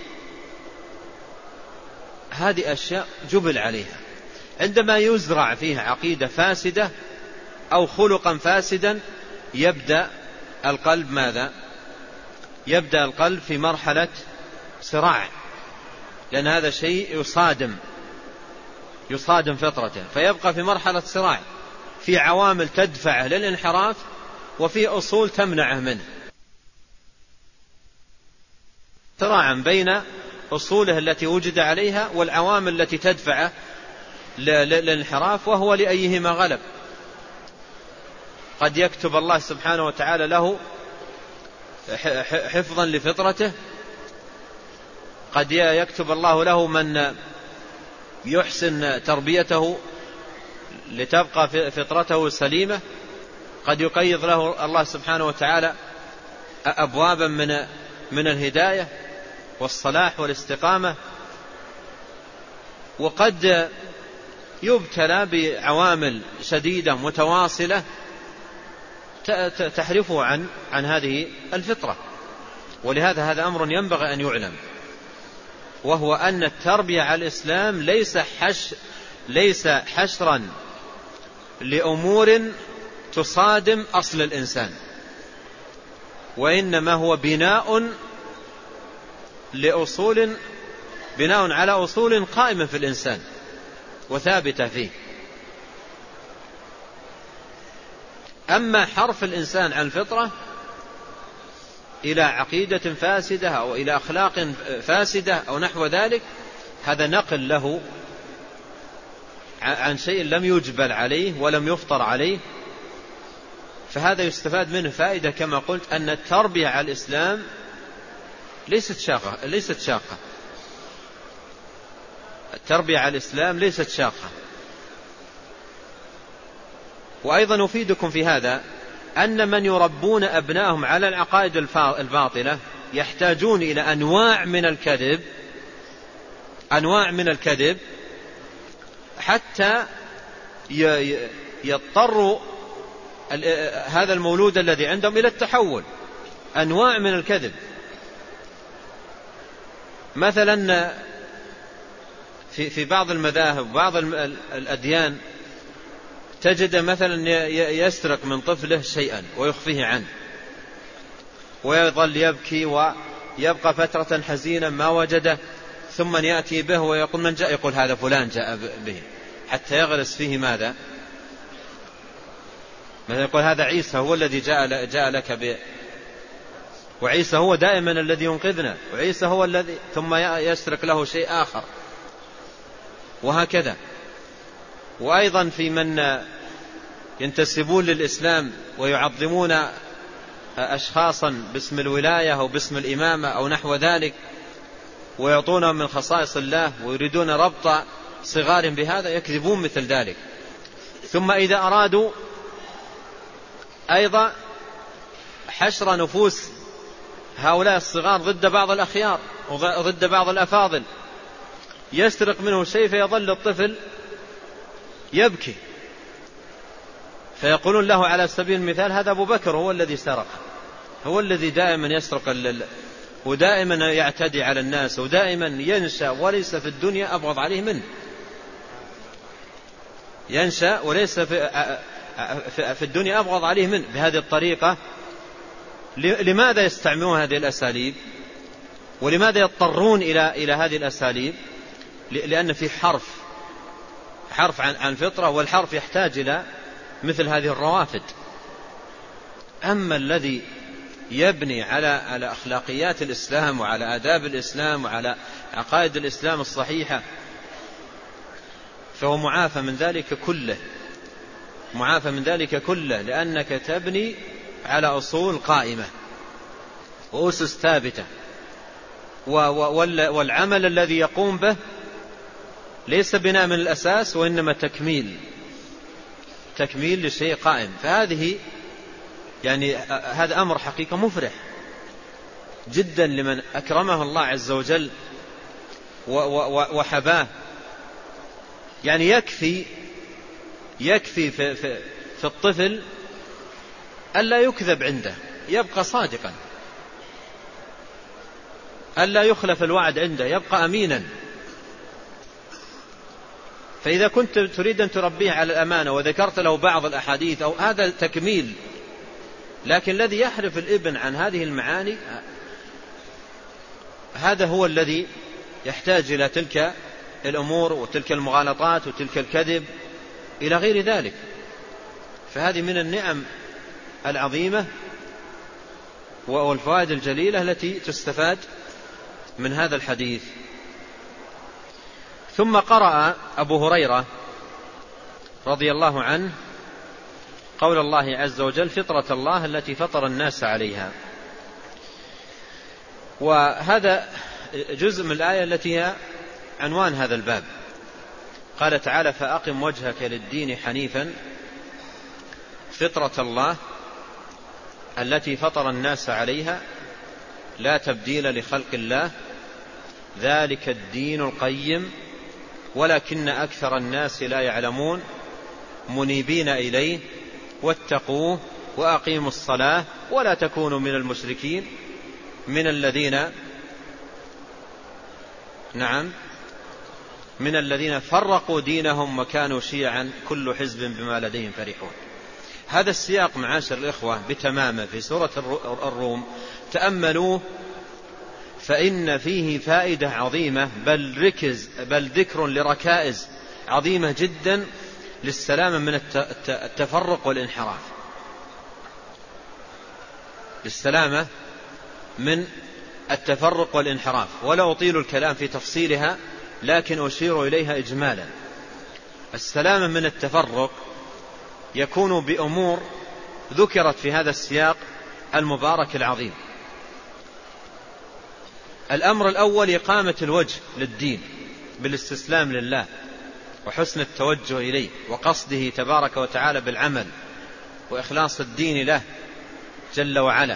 هذه أشياء جبل عليها. عندما يزرع فيها عقيدة فاسدة أو خلقا فاسدا، يبدأ القلب ماذا؟ يبدأ القلب في مرحلة صراع، لأن هذا شيء يصادم فطرته، فيبقى في مرحلة صراع، في عوامل تدفعه للانحراف وفي أصول تمنعه منه، صراعا بين أصوله التي وجد عليها والعوامل التي تدفعه للانحراف، وهو لأيهما غلب. قد يكتب الله سبحانه وتعالى له حفظا لفطرته، قد يكتب الله له من يحسن تربيته لتبقى فطرته سليمة، قد يقيض له الله سبحانه وتعالى أبوابا من الهداية والصلاح والاستقامة، وقد يبتلى بعوامل شديدة متواصلة تحرفه عن هذه الفطرة. ولهذا هذا أمر ينبغي أن يعلم، وهو أن التربية على الإسلام ليس حشرا لأمور تصادم أصل الإنسان، وإنما هو بناء على أصول قائمة في الإنسان وثابتة فيه. أما حرف الإنسان عن الفطرة إلى عقيدة فاسدة أو إلى أخلاق فاسدة أو نحو ذلك، هذا نقل له عن شيء لم يجبل عليه ولم يفطر عليه، فهذا يستفاد منه فائدة كما قلت، أن التربية على الإسلام ليست شاقة. التربية على الإسلام ليست شاقة. وأيضا أفيدكم في هذا أن من يربون أبنائهم على العقائد الباطلة يحتاجون إلى أنواع من الكذب حتى يضطر هذا المولود الذي عندهم إلى التحول. أنواع من الكذب، مثلا في بعض المذاهب وبعض الأديان تجد مثلا يسرق من طفله شيئا ويخفيه عنه، ويظل يبكي ويبقى فترة حزينا ما وجده، ثم يأتي به ويقول من جاء؟ يقول هذا فلان جاء به، حتى يغرس فيه ماذا؟ مثلا يقول هذا عيسى هو الذي جاء لك به، وعيسى هو دائما الذي ينقذنا، وعيسى هو الذي، ثم يسرق له شيء آخر، وهكذا. وأيضا في من ينتسبون للإسلام ويعظمون أشخاصا باسم الولاية أو باسم الإمامة أو نحو ذلك، ويعطونهم من خصائص الله ويريدون ربط صغار بهذا، يكذبون مثل ذلك. ثم إذا أرادوا أيضا حشر نفوس هؤلاء الصغار ضد بعض الأخيار وضد بعض الأفاضل، يسرق منه شيء فيظل الطفل يبكي، فيقولون له على سبيل المثال هذا أبو بكر هو الذي سرق، هو الذي دائما يسرق ودائما يعتدي على الناس ودائما ينشأ وليس في الدنيا أبغض عليه منه، ينشأ وليس في الدنيا أبغض عليه منه. بهذه الطريقة لماذا يستعملون هذه الأساليب؟ ولماذا يضطرون إلى هذه الأساليب؟ لأن في حرف عن الفطرة، والحرف يحتاج إلى مثل هذه الروافد. أما الذي يبني على أخلاقيات الإسلام وعلى آداب الإسلام وعلى عقائد الإسلام الصحيحة فهو معافى من ذلك كله، لأنك تبني على أصول قائمة وأسس ثابتة، والعمل الذي يقوم به ليس بناء من الأساس وإنما تكميل لشيء قائم. فهذه يعني هذا أمر حقيقة مفرح جدا لمن أكرمه الله عز وجل وحباه. يعني يكفي في الطفل ألا يكذب عنده، يبقى صادقا، ألا يخلف الوعد عنده، يبقى أمينا. فإذا كنت تريد أن تربيه على الأمانة وذكرت له بعض الأحاديث أو هذا تكميل، لكن الذي يحرف الابن عن هذه المعاني هذا هو الذي يحتاج إلى تلك الأمور وتلك المغالطات وتلك الكذب إلى غير ذلك. فهذه من النعم العظيمة والفوائد الجليلة التي تستفاد من هذا الحديث. ثم قرأ أبو هريرة رضي الله عنه قول الله عز وجل: فطرة الله التي فطر الناس عليها. وهذا جزء من الآية التي هي عنوان هذا الباب. قال تعالى: فأقم وجهك للدين حنيفا فطرة الله التي فطر الناس عليها لا تبديل لخلق الله ذلك الدين القيم ولكن أكثر الناس لا يعلمون منيبين إليه واتقوه وأقيموا الصلاة ولا تكونوا من المشركين من الذين فرقوا دينهم وكانوا شيعا كل حزب بما لديهم فرحون. هذا السياق معاشر الإخوة بتمامه في سورة الروم تأملوه، فإن فيه فائدة عظيمة، بل ذكر لركائز عظيمة جدا للسلامة من التفرق والانحراف، للسلامة من التفرق والانحراف. ولا أطيل الكلام في تفصيلها لكن أشير إليها إجمالا. السلامة من التفرق يكون بأمور ذكرت في هذا السياق المبارك العظيم. الأمر الأول إقامة الوجه للدين بالاستسلام لله وحسن التوجه إليه وقصده تبارك وتعالى بالعمل وإخلاص الدين له جل وعلا.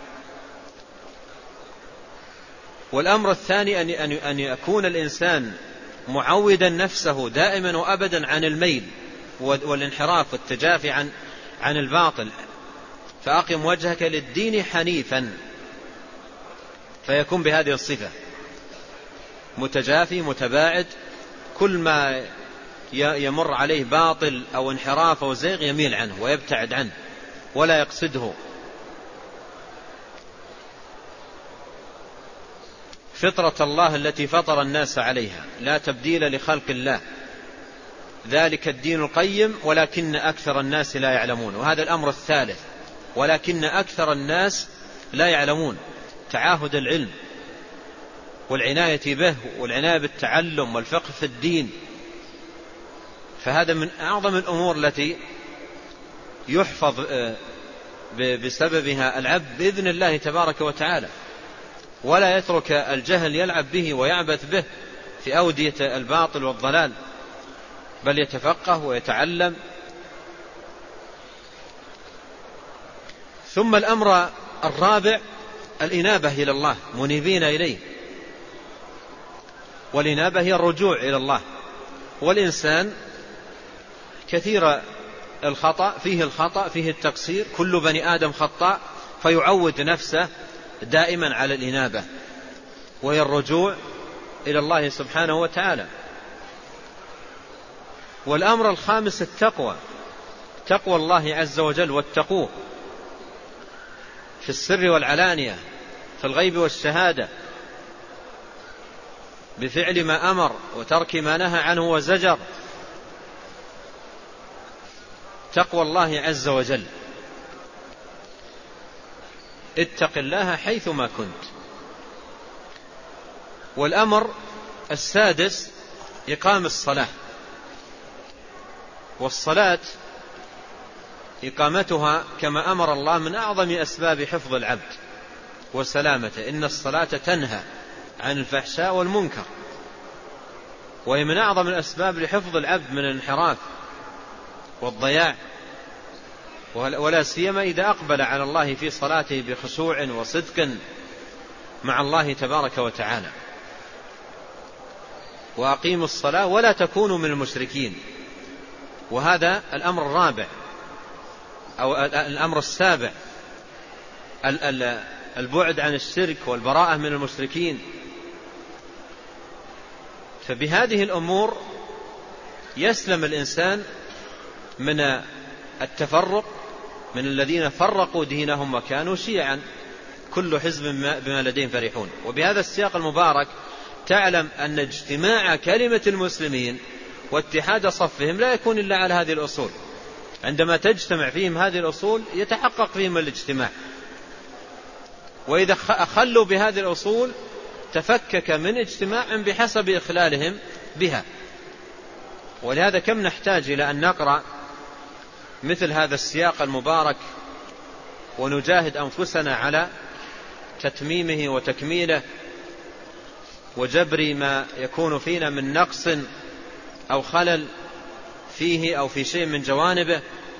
والأمر الثاني أن يكون الإنسان معودا نفسه دائما وأبدا عن الميل والانحراف والتجافي عن الباطل. فأقم وجهك للدين حنيفا، فيكون بهذه الصفة متجافي متباعد، كل ما يمر عليه باطل أو انحراف أو زيغ يميل عنه ويبتعد عنه ولا يقصده. فطرة الله التي فطر الناس عليها لا تبديل لخلق الله ذلك الدين القيم ولكن أكثر الناس لا يعلمون. وهذا الأمر الثالث، ولكن أكثر الناس لا يعلمون. تعاهد العلم والعناية به والعناية بالتعلم والفقه في الدين، فهذا من أعظم الأمور التي يحفظ بسببها العبد بإذن الله تبارك وتعالى، ولا يترك الجهل يلعب به ويعبث به في أودية الباطل والضلال، بل يتفقه ويتعلم. ثم الأمر الرابع الإنابة إلى الله منيبين إليه، والإنابة هي الرجوع إلى الله. والإنسان كثير الخطأ، فيه التقصير، كل بني آدم خطاء، فيعود نفسه دائما على الإنابة وهي الرجوع إلى الله سبحانه وتعالى. والأمر الخامس التقوى، تقوى الله عز وجل واتقوه في السر والعلانية، في الغيب والشهادة، بفعل ما أمر وترك ما نهى عنه وزجر. تقوى الله عز وجل، اتق الله حيثما كنت. والأمر السادس إقام الصلاة، والصلاة إقامتها كما أمر الله من أعظم أسباب حفظ العبد وسلامته. إن الصلاة تنهى عن الفحشاء والمنكر، وهي من أعظم الأسباب لحفظ العبد من الانحراف والضياع، ولا سيما إذا أقبل على الله في صلاته بخشوع وصدق مع الله تبارك وتعالى. وأقيموا الصلاة ولا تكونوا من المشركين. وهذا الأمر الرابع أو الأمر السابع، البعد عن الشرك والبراءة من المشركين. فبهذه الأمور يسلم الإنسان من التفرق، من الذين فرقوا دينهم وكانوا شيعا كل حزب بما لديهم فرحون. وبهذا السياق المبارك تعلم أن اجتماع كلمة المسلمين واتحاد صفهم لا يكون إلا على هذه الأصول. عندما تجتمع فيهم هذه الأصول يتحقق فيهم الاجتماع، وإذا أخلوا بهذه الأصول تفكك من اجتماع بحسب إخلالهم بها. ولهذا كم نحتاج إلى أن نقرأ مثل هذا السياق المبارك ونجاهد أنفسنا على تتميمه وتكميله وجبر ما يكون فينا من نقص أو خلل فيه أو في شيء من جوانبه.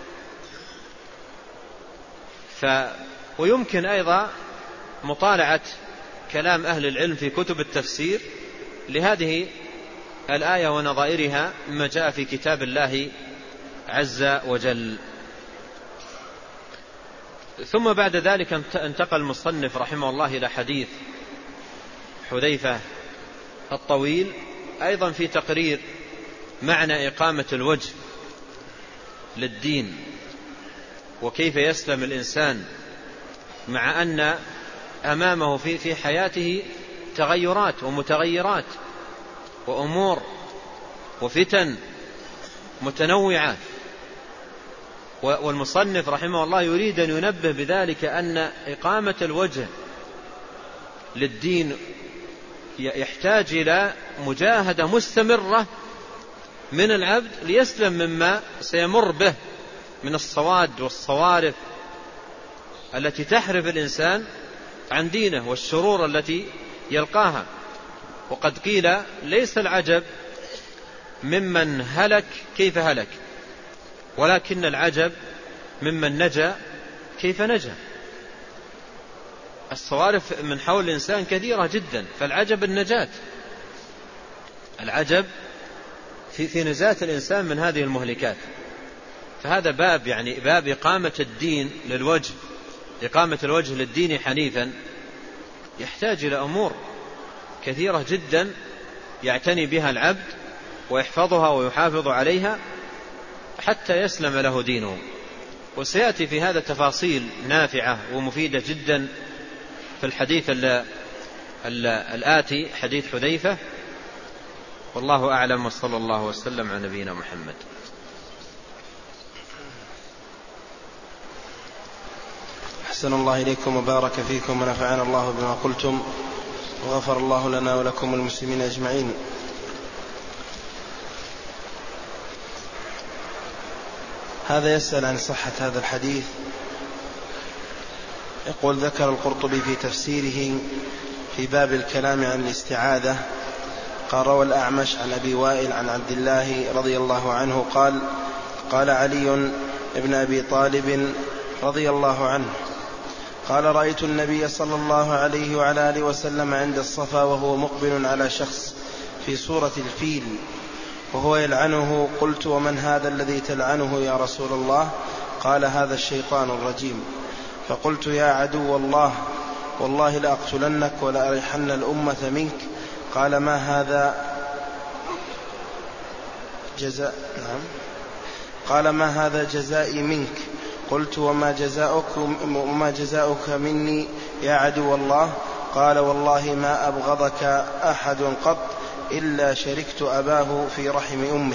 ويمكن أيضا مطالعة كلام أهل العلم في كتب التفسير لهذه الآية ونظائرها مما جاء في كتاب الله عز وجل. ثم بعد ذلك انتقل المصنف رحمه الله إلى حديث حذيفة الطويل أيضا في تقرير معنى إقامة الوجه للدين، وكيف يسلم الإنسان مع أن أمامه في حياته تغيرات ومتغيرات وأمور وفتن متنوعة. والمصنف رحمه الله يريد أن ينبه بذلك أن إقامة الوجه للدين يحتاج إلى مجاهدة مستمرة من العبد ليسلم مما سيمر به من الصواد والصوارف التي تحرف الإنسان عن دينه والشرور التي يلقاها. وقد قيل ليس العجب ممن هلك كيف هلك، ولكن العجب ممن نجا كيف نجا. الصوارف من حول الإنسان كثيرة جدا، فالعجب النجاة، العجب في نجاة الإنسان من هذه المهلكات. فهذا باب يعني باب إقامة الدين للوجه، إقامة الوجه للدين حنيفا يحتاج إلى أمور كثيرة جدا يعتني بها العبد ويحفظها ويحافظ عليها حتى يسلم له دينه. وسيأتي في هذا تفاصيل نافعة ومفيدة جدا في الحديث الآتي حديث حذيفة. والله أعلم، وصلى الله وسلم على نبينا محمد. أحسن الله إليكم وبارك فيكم ونفعنا الله بما قلتم وغفر الله لنا ولكم والمسلمين أجمعين. هذا يسأل عن صحة هذا الحديث، يقول: ذكر القرطبي في تفسيره في باب الكلام عن الاستعاذة قال: روى الأعمش عن أبي وائل عن عبد الله رضي الله عنه قال: قال علي ابن أبي طالب رضي الله عنه قال: رأيت النبي صلى الله عليه وعلى آله وسلم عند الصفا وهو مقبل على شخص في صورة الفيل وهو يلعنه. قلت: ومن هذا الذي تلعنه يا رسول الله؟ قال: هذا الشيطان الرجيم. فقلت: يا عدو الله، والله لأقتلنك ولأريحن الأمة منك. قال: ما هذا جزاء؟ نعم. قال: ما هذا جزائي منك؟ قلت: وما جزاؤك مني يا عدو الله؟ قال: والله ما أبغضك أحد قط إلا شركت أباه في رحم أمه.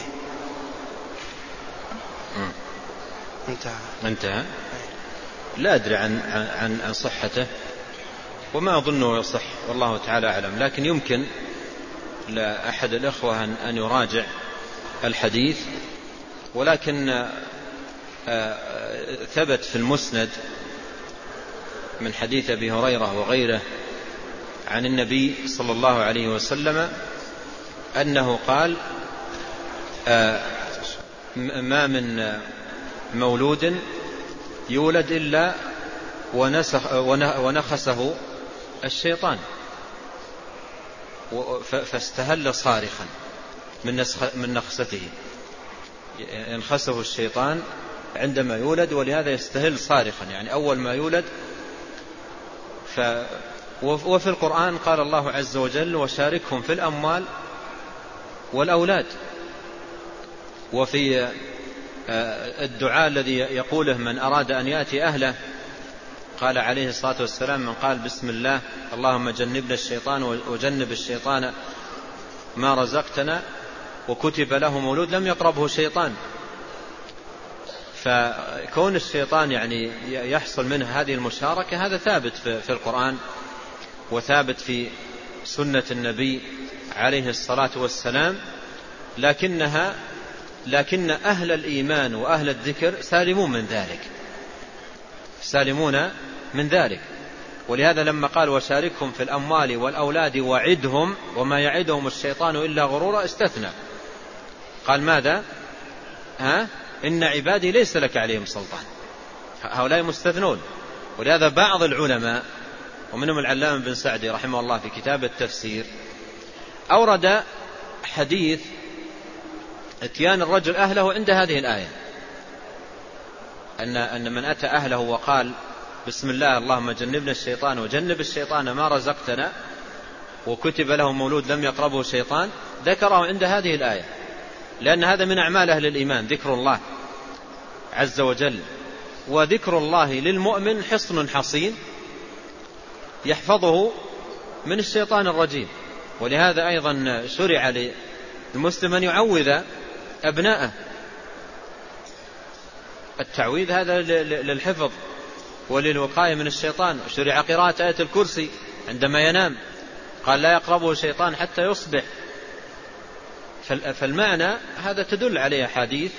انتهى. لا أدري عن صحته، وما أظنه يصح، والله تعالى أعلم. لكن يمكن لأحد الأخوة أن يراجع الحديث. ولكن ثبت في المسند من حديث أبي هريرة وغيره عن النبي صلى الله عليه وسلم أنه قال: ما من مولود يولد إلا ونخسه الشيطان، فاستهل صارخا من نخسته. ينخسه الشيطان عندما يولد، ولهذا يستهل صارخا، يعني أول ما يولد. وفي القرآن قال الله عز وجل: وشاركهم في الأموال والأولاد. وفي الدعاء الذي يقوله من أراد أن يأتي أهله قال عليه الصلاة والسلام: من قال بسم الله اللهم جنبنا الشيطان وجنب الشيطان ما رزقتنا وكتب له مولود لم يقربه شيطان. فكون الشيطان يعني يحصل منه هذه المشاركة هذا ثابت في القرآن وثابت في سنة النبي عليه الصلاة والسلام، لكن أهل الإيمان وأهل الذكر سالمون من ذلك. ولهذا لما قال: وشاركهم في الأموال والأولاد وعدهم وما يعدهم الشيطان إلا غرورا، استثنى قال ماذا؟ إن عبادي ليس لك عليهم سلطان. هؤلاء مستثنون. ولهذا بعض العلماء ومنهم العلامة بن سعدي رحمه الله في كتاب التفسير أورد حديث اتيان الرجل أهله عند هذه الآية، أن من أتى أهله وقال بسم الله اللهم جنبنا الشيطان وجنب الشيطان ما رزقتنا وكتب له مولود لم يقربه شيطان، ذكره عند هذه الآية، لأن هذا من أعمال أهل الإيمان ذكر الله عز وجل. وذكر الله للمؤمن حصن حصين يحفظه من الشيطان الرجيم. ولهذا أيضا شرع للمسلم أن يعوذ أبناءه. التعويذ هذا للحفظ وللوقاية من الشيطان. شرع قراءة آية الكرسي عندما ينام، قال لا يقربه الشيطان حتى يصبح. فالمعنى هذا تدل عليه أحاديث.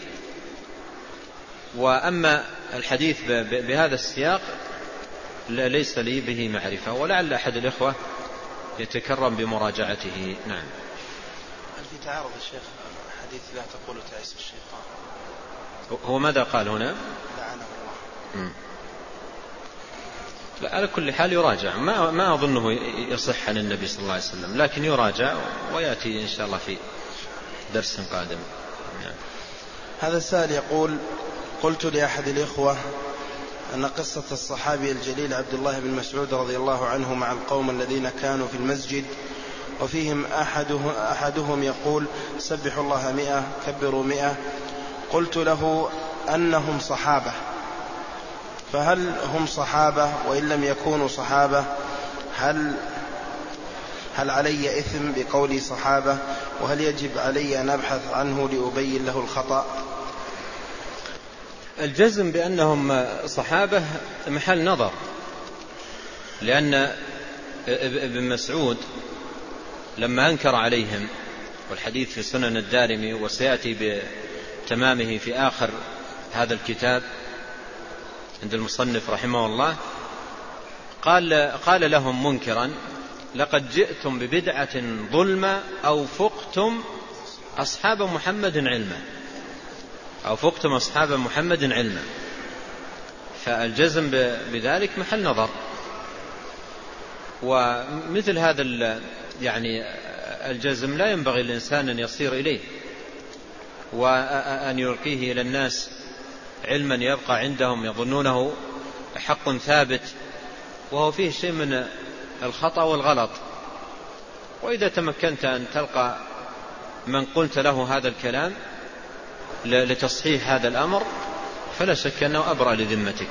وأما الحديث بهذا السياق ليس لي به معرفة، ولعل أحد الإخوة يتكرم بمراجعته. نعم. هل في تعارض الشيخ حديث لا تقول تعيس الشيطان؟ هو ماذا قال هنا؟ لعنه الله. لا، على كل حال يراجع. ما أظنه يصح عن النبي صلى الله عليه وسلم، لكن يراجع ويأتي إن شاء الله في درس قادم. نعم. هذا السائل يقول: قلت لأحد الإخوة أن قصة الصحابي الجليل عبد الله بن مسعود رضي الله عنه مع القوم الذين كانوا في المسجد وفيهم أحدهم يقول سبحوا الله 100 كبروا 100. قلت له أنهم صحابة، فهل هم صحابة؟ وإن لم يكونوا صحابة هل علي إثم بقولي صحابة؟ وهل يجب علي أن أبحث عنه لأبين له الخطأ؟ الجزم بأنهم صحابة محل نظر، لأن ابن مسعود لما أنكر عليهم، والحديث في سنن الدارمي وسيأتي بتمامه في آخر هذا الكتاب عند المصنف رحمه الله، قال لهم منكرا: لقد جئتم ببدعة ظلمة أو فقتم أصحاب محمد علما، أو فقتم أصحاب محمد علما. فالجزم بذلك محل نظر. ومثل هذا يعني الجزم لا ينبغي الإنسان أن يصير إليه وأن يلقيه إلى الناس علما يبقى عندهم يظنونه حق ثابت وهو فيه شيء من الخطأ والغلط. وإذا تمكنت أن تلقى من قلت له هذا الكلام لتصحيح هذا الأمر فلا شك أنه أبرأ لذمتك.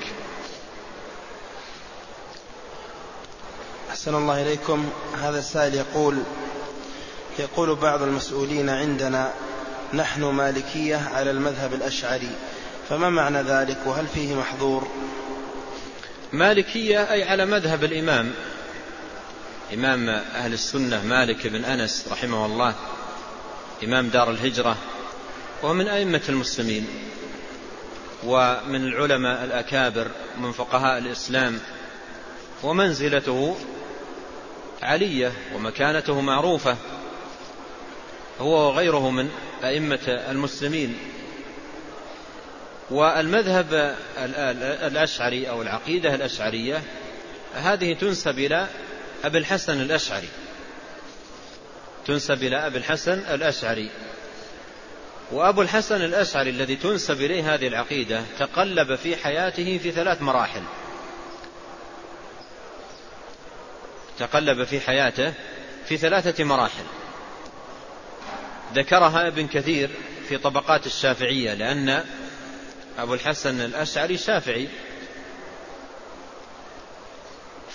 أحسن الله إليكم. هذا السائل يقول بعض المسؤولين عندنا: نحن مالكية على المذهب الأشعري، فما معنى ذلك؟ وهل فيه محظور؟ مالكية أي على مذهب الإمام إمام أهل السنة مالك بن أنس رحمه الله، إمام دار الهجرة، ومن أئمة المسلمين ومن العلماء الأكابر من فقهاء الإسلام، ومنزلته علية ومكانته معروفة، هو وغيره من أئمة المسلمين. والمذهب الأشعري أو العقيدة الأشعرية هذه تنسب إلى أبي الحسن الأشعري، تنسب إلى أبي الحسن الأشعري. وأبو الحسن الأشعري الذي تنسب إليه هذه العقيدة تقلب في حياته في 3 مراحل، تقلب في حياته في 3 مراحل ذكرها ابن كثير في طبقات الشافعية، لأن أبو الحسن الأشعري شافعي،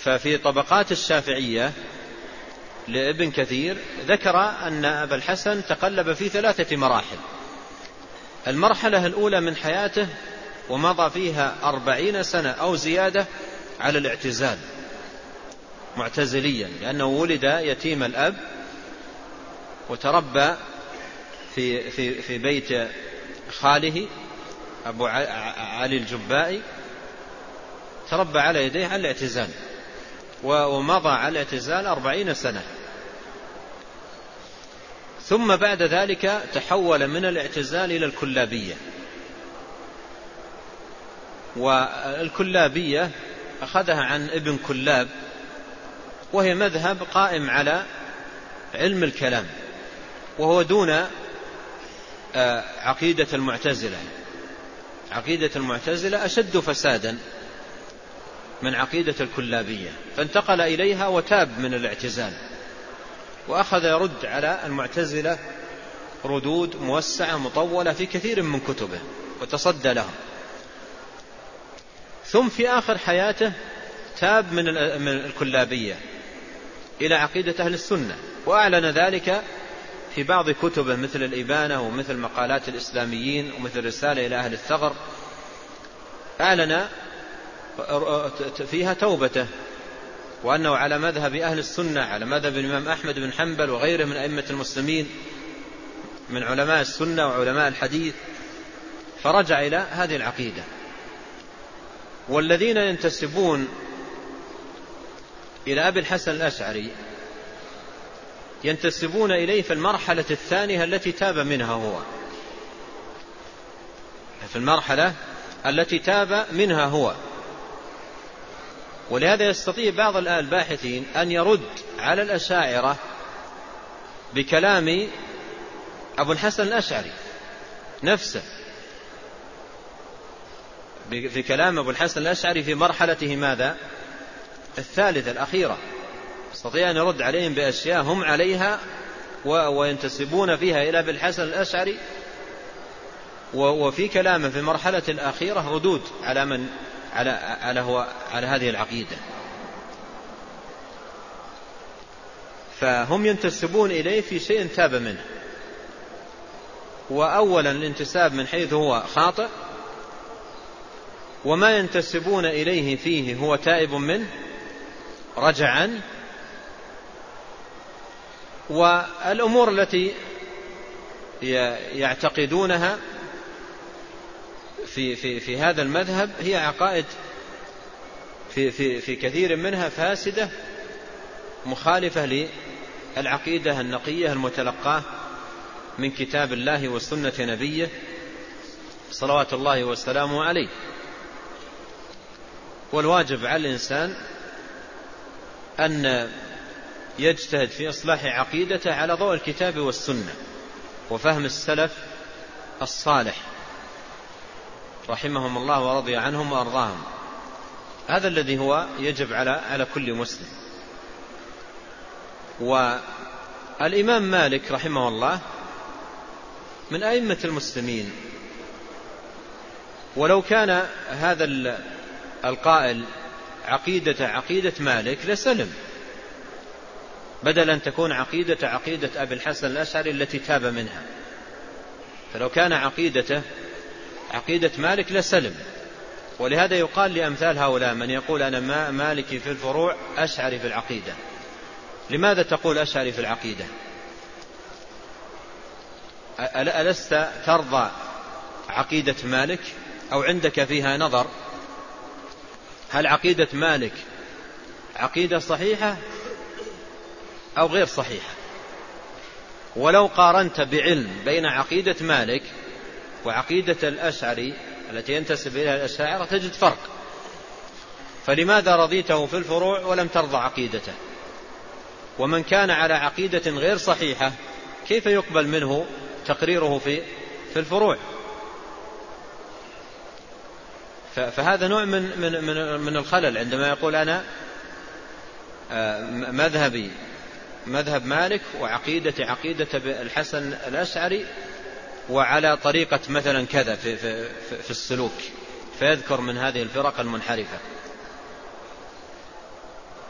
ففي طبقات الشافعية لابن كثير ذكر أن أبا الحسن تقلب في 3 مراحل. المرحلة الأولى من حياته ومضى فيها 40 سنة أو زيادة على الاعتزال معتزليا، لأنه ولد يتيم الأب وتربى في بيت خاله أبو علي الجبائي، تربى على يديه على الاعتزال، ومضى على الاعتزال 40 سنة. ثم بعد ذلك تحول من الاعتزال إلى الكلابية، والكلابية أخذها عن ابن كلاب، وهي مذهب قائم على علم الكلام، وهو دون عقيدة المعتزلة. عقيدة المعتزلة أشد فسادا من عقيدة الكلابية، فانتقل إليها وتاب من الاعتزال، وأخذ يرد على المعتزلة ردود موسعة مطولة في كثير من كتبه وتصدى لهم. ثم في آخر حياته تاب من الكلابية إلى عقيدة أهل السنة، وأعلن ذلك في بعض كتبه مثل الإبانة ومثل مقالات الإسلاميين ومثل رسالة إلى أهل الثغر، أعلن فيها توبته وأنه على مذهب أهل السنة، على مذهب الإمام أحمد بن حنبل وغيره من أئمة المسلمين من علماء السنة وعلماء الحديث، فرجع إلى هذه العقيدة. والذين ينتسبون إلى أبي الحسن الأشعري ينتسبون إليه في المرحلة الثانية التي تاب منها هو، في المرحلة التي تاب منها هو. ولهذا يستطيع بعض الباحثين أن يرد على الأشاعرة بكلام أبو الحسن الأشعري نفسه، في كلام أبو الحسن الأشعري في مرحلته ماذا؟ الثالثة الأخيرة، يستطيع أن يرد عليهم بأشياء هم عليها وينتسبون فيها إلى أبي الحسن الأشعري، وفي كلامه في المرحلة الأخيرة ردود على من على هذه العقيدة. فهم ينتسبون إليه في شيء تاب منه، وأولا الانتساب من حيث هو خاطئ، وما ينتسبون إليه فيه هو تائب منه رجعا. والأمور التي يعتقدونها في هذا المذهب هي عقائد في كثير منها فاسدة مخالفة للعقيدة النقية المتلقاة من كتاب الله وسنة نبيه صلوات الله وسلامه عليه. والواجب على الإنسان أن يجتهد في إصلاح عقيدته على ضوء الكتاب والسنة وفهم السلف الصالح رحمهم الله ورضي عنهم وأرضاهم. هذا الذي هو يجب على كل مسلم. والإمام مالك رحمه الله من أئمة المسلمين، ولو كان هذا القائل عقيدة مالك لسلم، بدل أن تكون عقيدة أبي الحسن الأشعري التي تاب منها. فلو كان عقيدته عقيدة مالك لسلم. ولهذا يقال لأمثال هؤلاء من يقول أنا مالكي في الفروع أشعري في العقيدة. لماذا تقول أشعري في العقيدة؟ ألست ترضى عقيدة مالك أو عندك فيها نظر؟ هل عقيدة مالك عقيدة صحيحة أو غير صحيحة؟ ولو قارنت بعلم بين عقيدة مالك وعقيدة الأشعري التي ينتسب إليها الأشاعرة تجد فرق. فلماذا رضيته في الفروع ولم ترضى عقيدته؟ ومن كان على عقيدة غير صحيحة كيف يقبل منه تقريره في الفروع؟ فهذا نوع من الخلل عندما يقول أنا مذهبي مذهب مالك وعقيدة عقيدة الحسن الأشعري وعلى طريقة مثلا كذا في السلوك، فيذكر من هذه الفرق المنحرفة.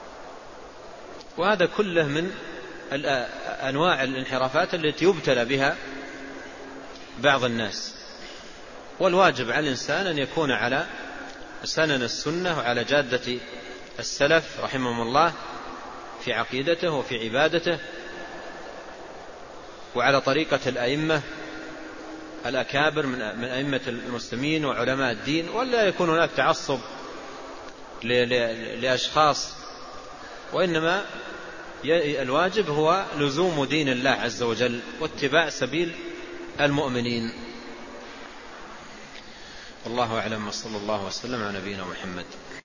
وهذا كله من أنواع الانحرافات التي يبتلى بها بعض الناس. والواجب على الإنسان أن يكون على سنن السنة وعلى جادة السلف رحمهم الله في عقيدته وفي عبادته، وعلى طريقة الأئمة الأكابر من أئمة المسلمين وعلماء الدين، ولا يكون هناك تعصب لأشخاص، وإنما الواجب هو لزوم دين الله عز وجل واتباع سبيل المؤمنين. والله أعلم، وصلى الله وسلم على نبينا محمد.